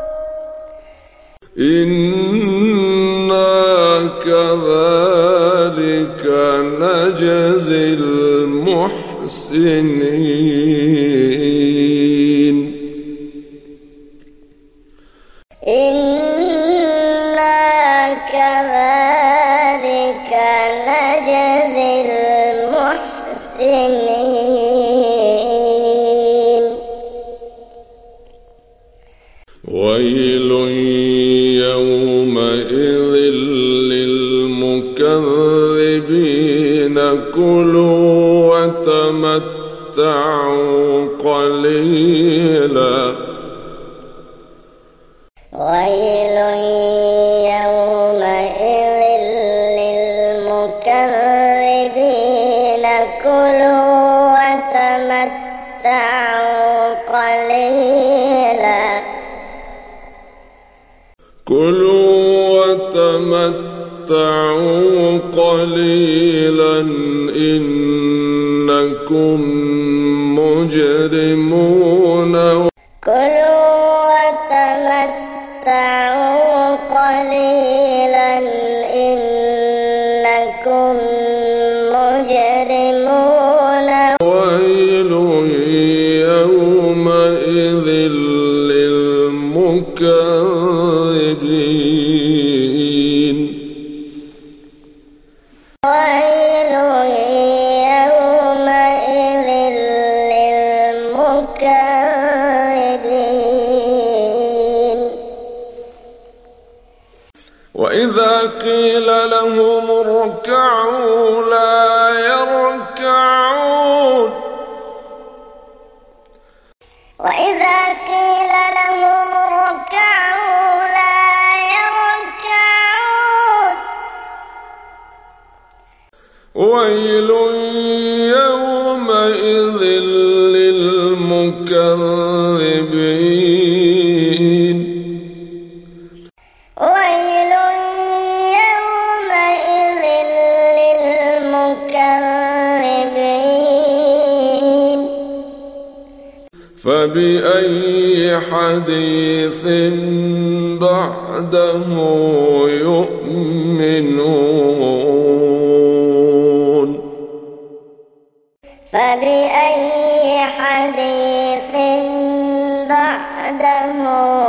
إنا كذلك نجزي المحسنين إنا كذلك نجزي المحسنين ويل يومئذ للمكذبين كلوا وتمتعوا قليلا ويل يومئذ للمكذبين كلوا وتمتعوا قليلا كلوا وتمتعوا قليلا إنكم مجرمون كلوا وتمتعوا قليلا إنكم مجرمون ويل يومئذ للمكذبين ويل يومئذ للمكذبين وإذا قيل لهم اركعوا لا يركعون وإذا قيل لهم اركعوا لا يركعون ويل يومئذ للمكذبين ويل يومئذ للمكذبين فبأي حديث بعده يؤمنون فبأي حديث بعده